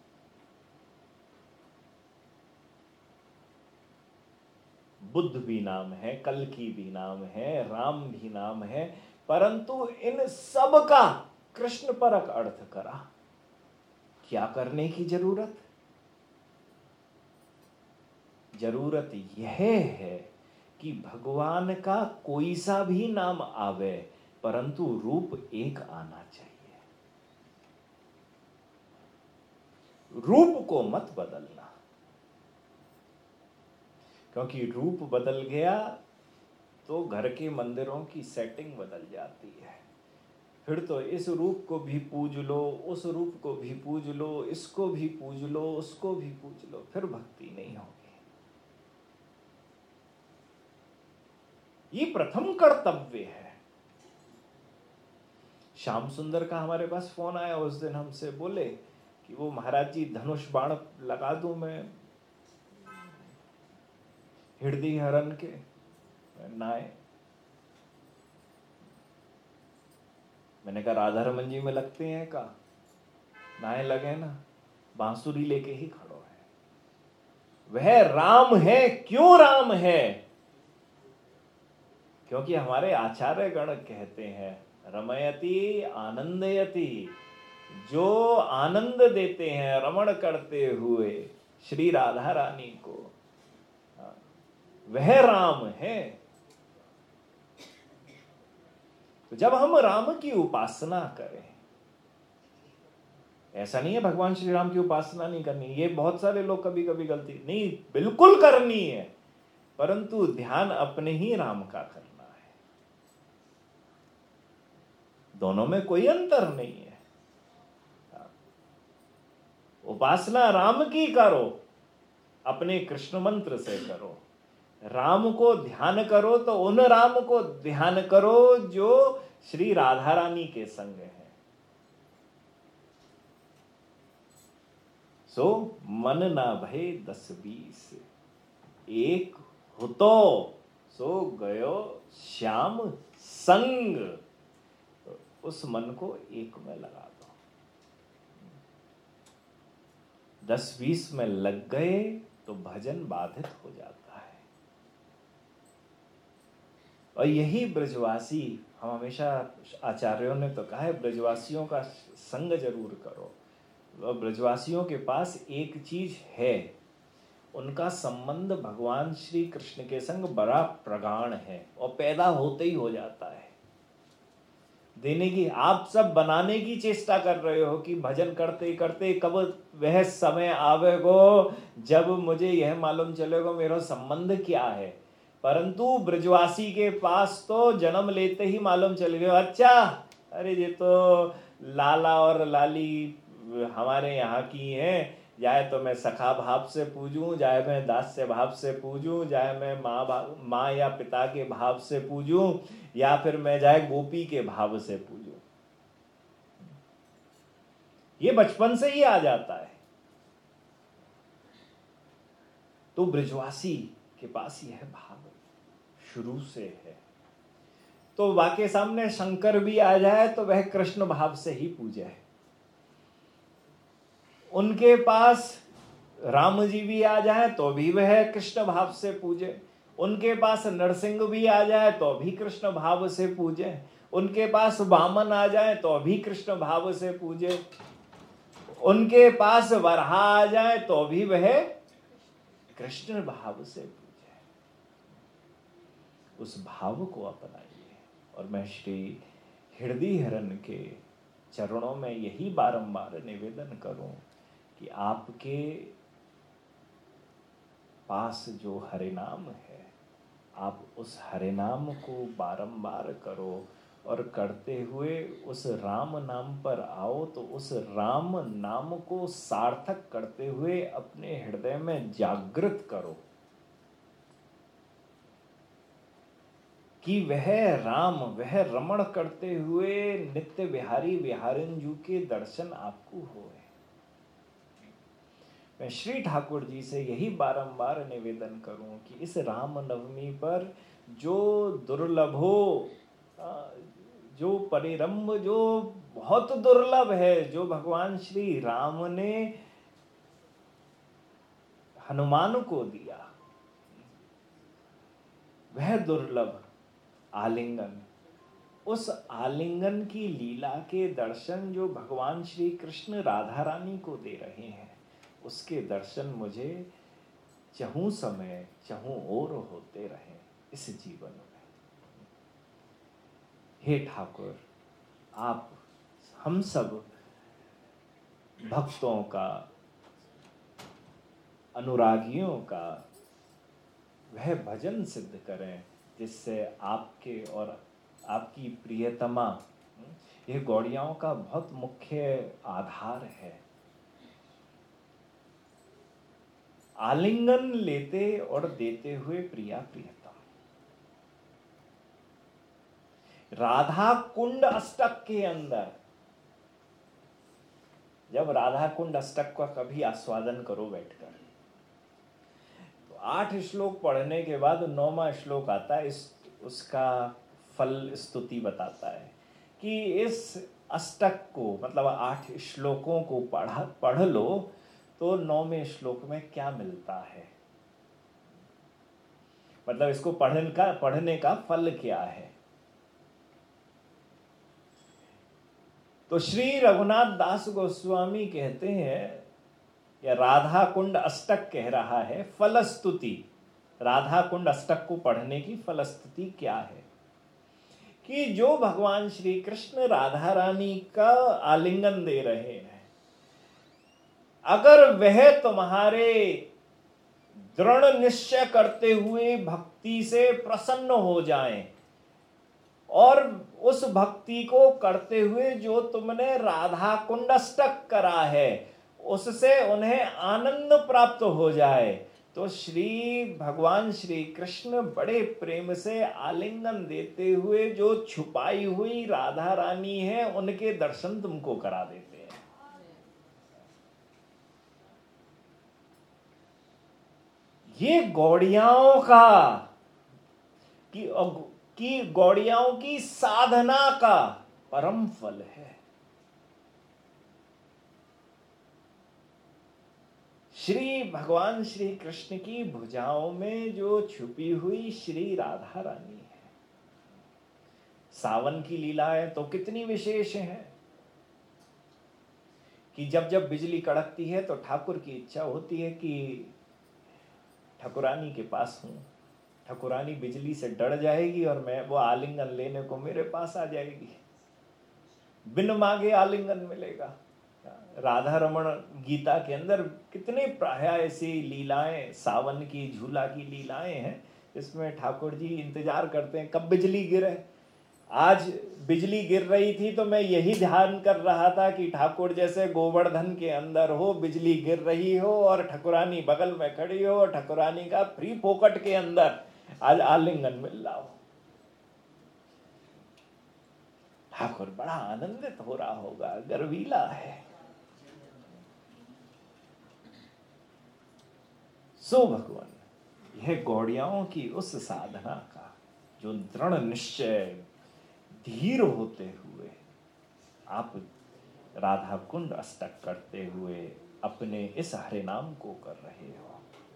बुद्ध भी नाम है, कल्कि भी नाम है, राम भी नाम है, परंतु इन सब का कृष्ण परक अर्थ करा। क्या करने की जरूरत? जरूरत यह है कि भगवान का कोई सा भी नाम आवे, परंतु रूप एक आना चाहिए। रूप को मत बदलना, क्योंकि रूप बदल गया तो घर के मंदिरों की सेटिंग बदल जाती है। फिर तो इस रूप को भी पूज लो, उस रूप को भी पूज लो, इसको भी पूज लो, उसको भी पूज लो, फिर भक्ति नहीं होगी। ये प्रथम कर्तव्य है। श्याम सुंदर का हमारे पास फोन आया उस दिन, हमसे बोले कि वो महाराज जी धनुष बाण लगा दूं मैं हृदय हरण के नाय। मैंने कहा राधा रमन जी में लगते हैं का? नाय लगे ना, बांसुरी लेके ही खड़ो है। वह राम है। क्यों राम है? क्योंकि हमारे आचार्य गण कहते हैं रमयति आनंदयति, जो आनंद देते हैं रमण करते हुए श्री राधा रानी को, वह राम है। तो जब हम राम की उपासना करें, ऐसा नहीं है भगवान श्री राम की उपासना नहीं करनी, ये बहुत सारे लोग कभी कभी गलती नहीं, बिल्कुल करनी है, परंतु ध्यान अपने ही राम का करना है। दोनों में कोई अंतर नहीं है। उपासना राम की करो, अपने कृष्ण मंत्र से करो। राम को ध्यान करो तो उन राम को ध्यान करो जो श्री राधा रानी के संग है। सो मन ना भय दस बीस, एक हुतो सो गयो श्याम संग। तो उस मन को एक में लगा दो। दस बीस में लग गए तो भजन बाधित हो जाता है। और यही ब्रजवासी, हम हमेशा आचार्यों ने तो कहा है ब्रजवासियों का संग जरूर करो। और ब्रजवासियों के पास एक चीज है, उनका संबंध भगवान श्री कृष्ण के संग बड़ा प्रगाढ़ है और पैदा होते ही हो जाता है। देने की आप सब बनाने की चेष्टा कर रहे हो कि भजन करते करते कब वह समय आवेगो जब मुझे यह मालूम चलेगा मेरा संबंध क्या है। परंतु ब्रजवासी के पास तो जन्म लेते ही मालूम चल गया, अच्छा अरे ये तो लाला और लाली हमारे यहाँ की हैं, जाए तो मैं सखा भाव से पूजूं, जाए मैं दास्य भाव से पूजूं, जाए मैं माँ माँ या पिता के भाव से पूजूं, या फिर मैं जाए गोपी के भाव से पूजूं। ये बचपन से ही आ जाता है। तो ब्रजवासी के पास यह भाव शुरू से है। तो वाके सामने शंकर भी आ जाए तो वह कृष्ण भाव से ही पूजे। उनके पास राम जी भी आ जाए तो भी वह कृष्ण भाव से पूजे। उनके पास नरसिंह भी आ जाए तो भी कृष्ण भाव से पूजे। उनके पास वामन आ जाए तो भी कृष्ण भाव से पूजे। उनके पास वराह आ जाए तो भी वह कृष्ण भाव से पूजे। उस भाव को अपनाइए। और मैं श्री हृदय हरण के चरणों में यही बारंबार निवेदन करूं कि आपके पास जो हरि नाम है आप उस हरे नाम को बारंबार करो और करते हुए उस राम नाम पर आओ, तो उस राम नाम को सार्थक करते हुए अपने हृदय में जागृत करो कि वह राम, वह रमण करते हुए नित्य विहारी विहारिन जू के दर्शन आपको होए। मैं श्री ठाकुर जी से यही बारंबार निवेदन करूं कि इस राम नवमी पर जो दुर्लभो, जो परिरंभ, जो बहुत दुर्लभ है, जो भगवान श्री राम ने हनुमान को दिया, वह दुर्लभ आलिंगन, उस आलिंगन की लीला के दर्शन जो भगवान श्री कृष्ण राधा रानी को दे रहे हैं, उसके दर्शन मुझे चहु समय चहु ओर होते रहे इस जीवन में। हे ठाकुर, आप हम सब भक्तों का, अनुरागियों का वह भजन सिद्ध करें जिससे आपके और आपकी प्रियतमा, यह गौड़ियाओं का बहुत मुख्य आधार है। आलिंगन लेते और देते हुए प्रिया प्रियतम। राधा कुंड अष्टक के अंदर, जब राधा कुंड अष्टक का कभी आस्वादन करो बैठकर, तो आठ श्लोक पढ़ने के बाद नौवां श्लोक आता है, इस उसका फल स्तुति बताता है कि इस अष्टक को, मतलब आठ श्लोकों को पढ़ा पढ़ लो तो नौवें श्लोक में क्या मिलता है, मतलब इसको पढ़ने का पढ़ने का फल क्या है। तो श्री रघुनाथ दास गोस्वामी कहते हैं, या राधा कुंड अष्टक कह रहा है, फलस्तुति, राधा कुंड अष्टक को पढ़ने की फलस्तुति क्या है कि जो भगवान श्री कृष्ण राधा रानी का आलिंगन दे रहे हैं, अगर वह तुम्हारे दृढ़ निश्चय करते हुए भक्ति से प्रसन्न हो जाएं और उस भक्ति को करते हुए जो तुमने राधा कुंड अष्टक करा है उससे उन्हें आनंद प्राप्त हो जाए, तो श्री भगवान श्री कृष्ण बड़े प्रेम से आलिंगन देते हुए जो छुपाई हुई राधा रानी है उनके दर्शन तुमको करा देते हैं। ये गौड़ियाओं का कि, कि गौड़ियाओं की साधना का परम फल है। श्री भगवान श्री कृष्ण की भुजाओं में जो छुपी हुई श्री राधा रानी है, सावन की लीलाएं तो कितनी विशेष हैं कि जब जब बिजली कड़कती है तो ठाकुर की इच्छा होती है कि ठाकुरानी के पास हूं, ठाकुरानी बिजली से डर जाएगी और मैं वो आलिंगन लेने को मेरे पास आ जाएगी, बिन मांगे आलिंगन मिलेगा। राधा रमण गीता के अंदर कितने प्राय ऐसी लीलाएं, सावन की झूला की लीलाएं हैं इसमें ठाकुर जी इंतजार करते हैं कब बिजली गिरे। आज बिजली गिर रही थी तो मैं यही ध्यान कर रहा था कि ठाकुर जैसे गोवर्धन के अंदर हो, बिजली गिर रही हो और ठाकुरानी बगल में खड़ी हो, ठाकुरानी का फ्री फोकट के अंदर आज आलिंगन मिल रहा हो, ठाकुर बड़ा आनंदित हो रहा होगा, गर्वीला है। सो भगवान, यह गौड़ियाओं की उस साधना का जो दृढ़ निश्चय धीर होते हुए आप राधा कुंड अष्टक करते हुए अपने इस हरे नाम को कर रहे हो,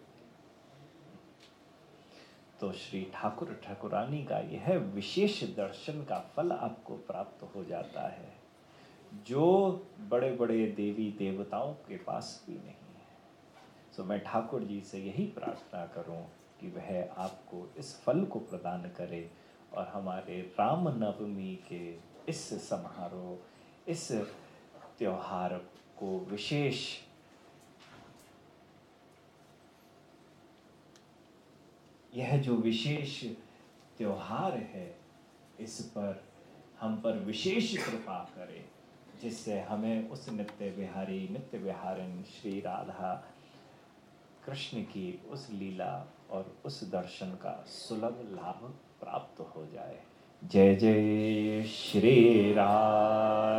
तो श्री ठाकुर ठाकुरानी का यह विशेष दर्शन का फल आपको प्राप्त हो जाता है जो बड़े बड़े देवी देवताओं के पास भी नहीं है। सो मैं ठाकुर जी से यही प्रार्थना करूं कि वह आपको इस फल को प्रदान करे और हमारे राम नवमी के इस समारोह, इस त्योहार को विशेष यह जो विशेष त्योहार है इस पर हम पर विशेष कृपा करे, जिससे हमें उस नित्य विहारी नित्य विहारिन श्री राधा कृष्ण की उस लीला और उस दर्शन का सुलभ लाभ प्राप्त हो जाए। जय जय श्री राधे।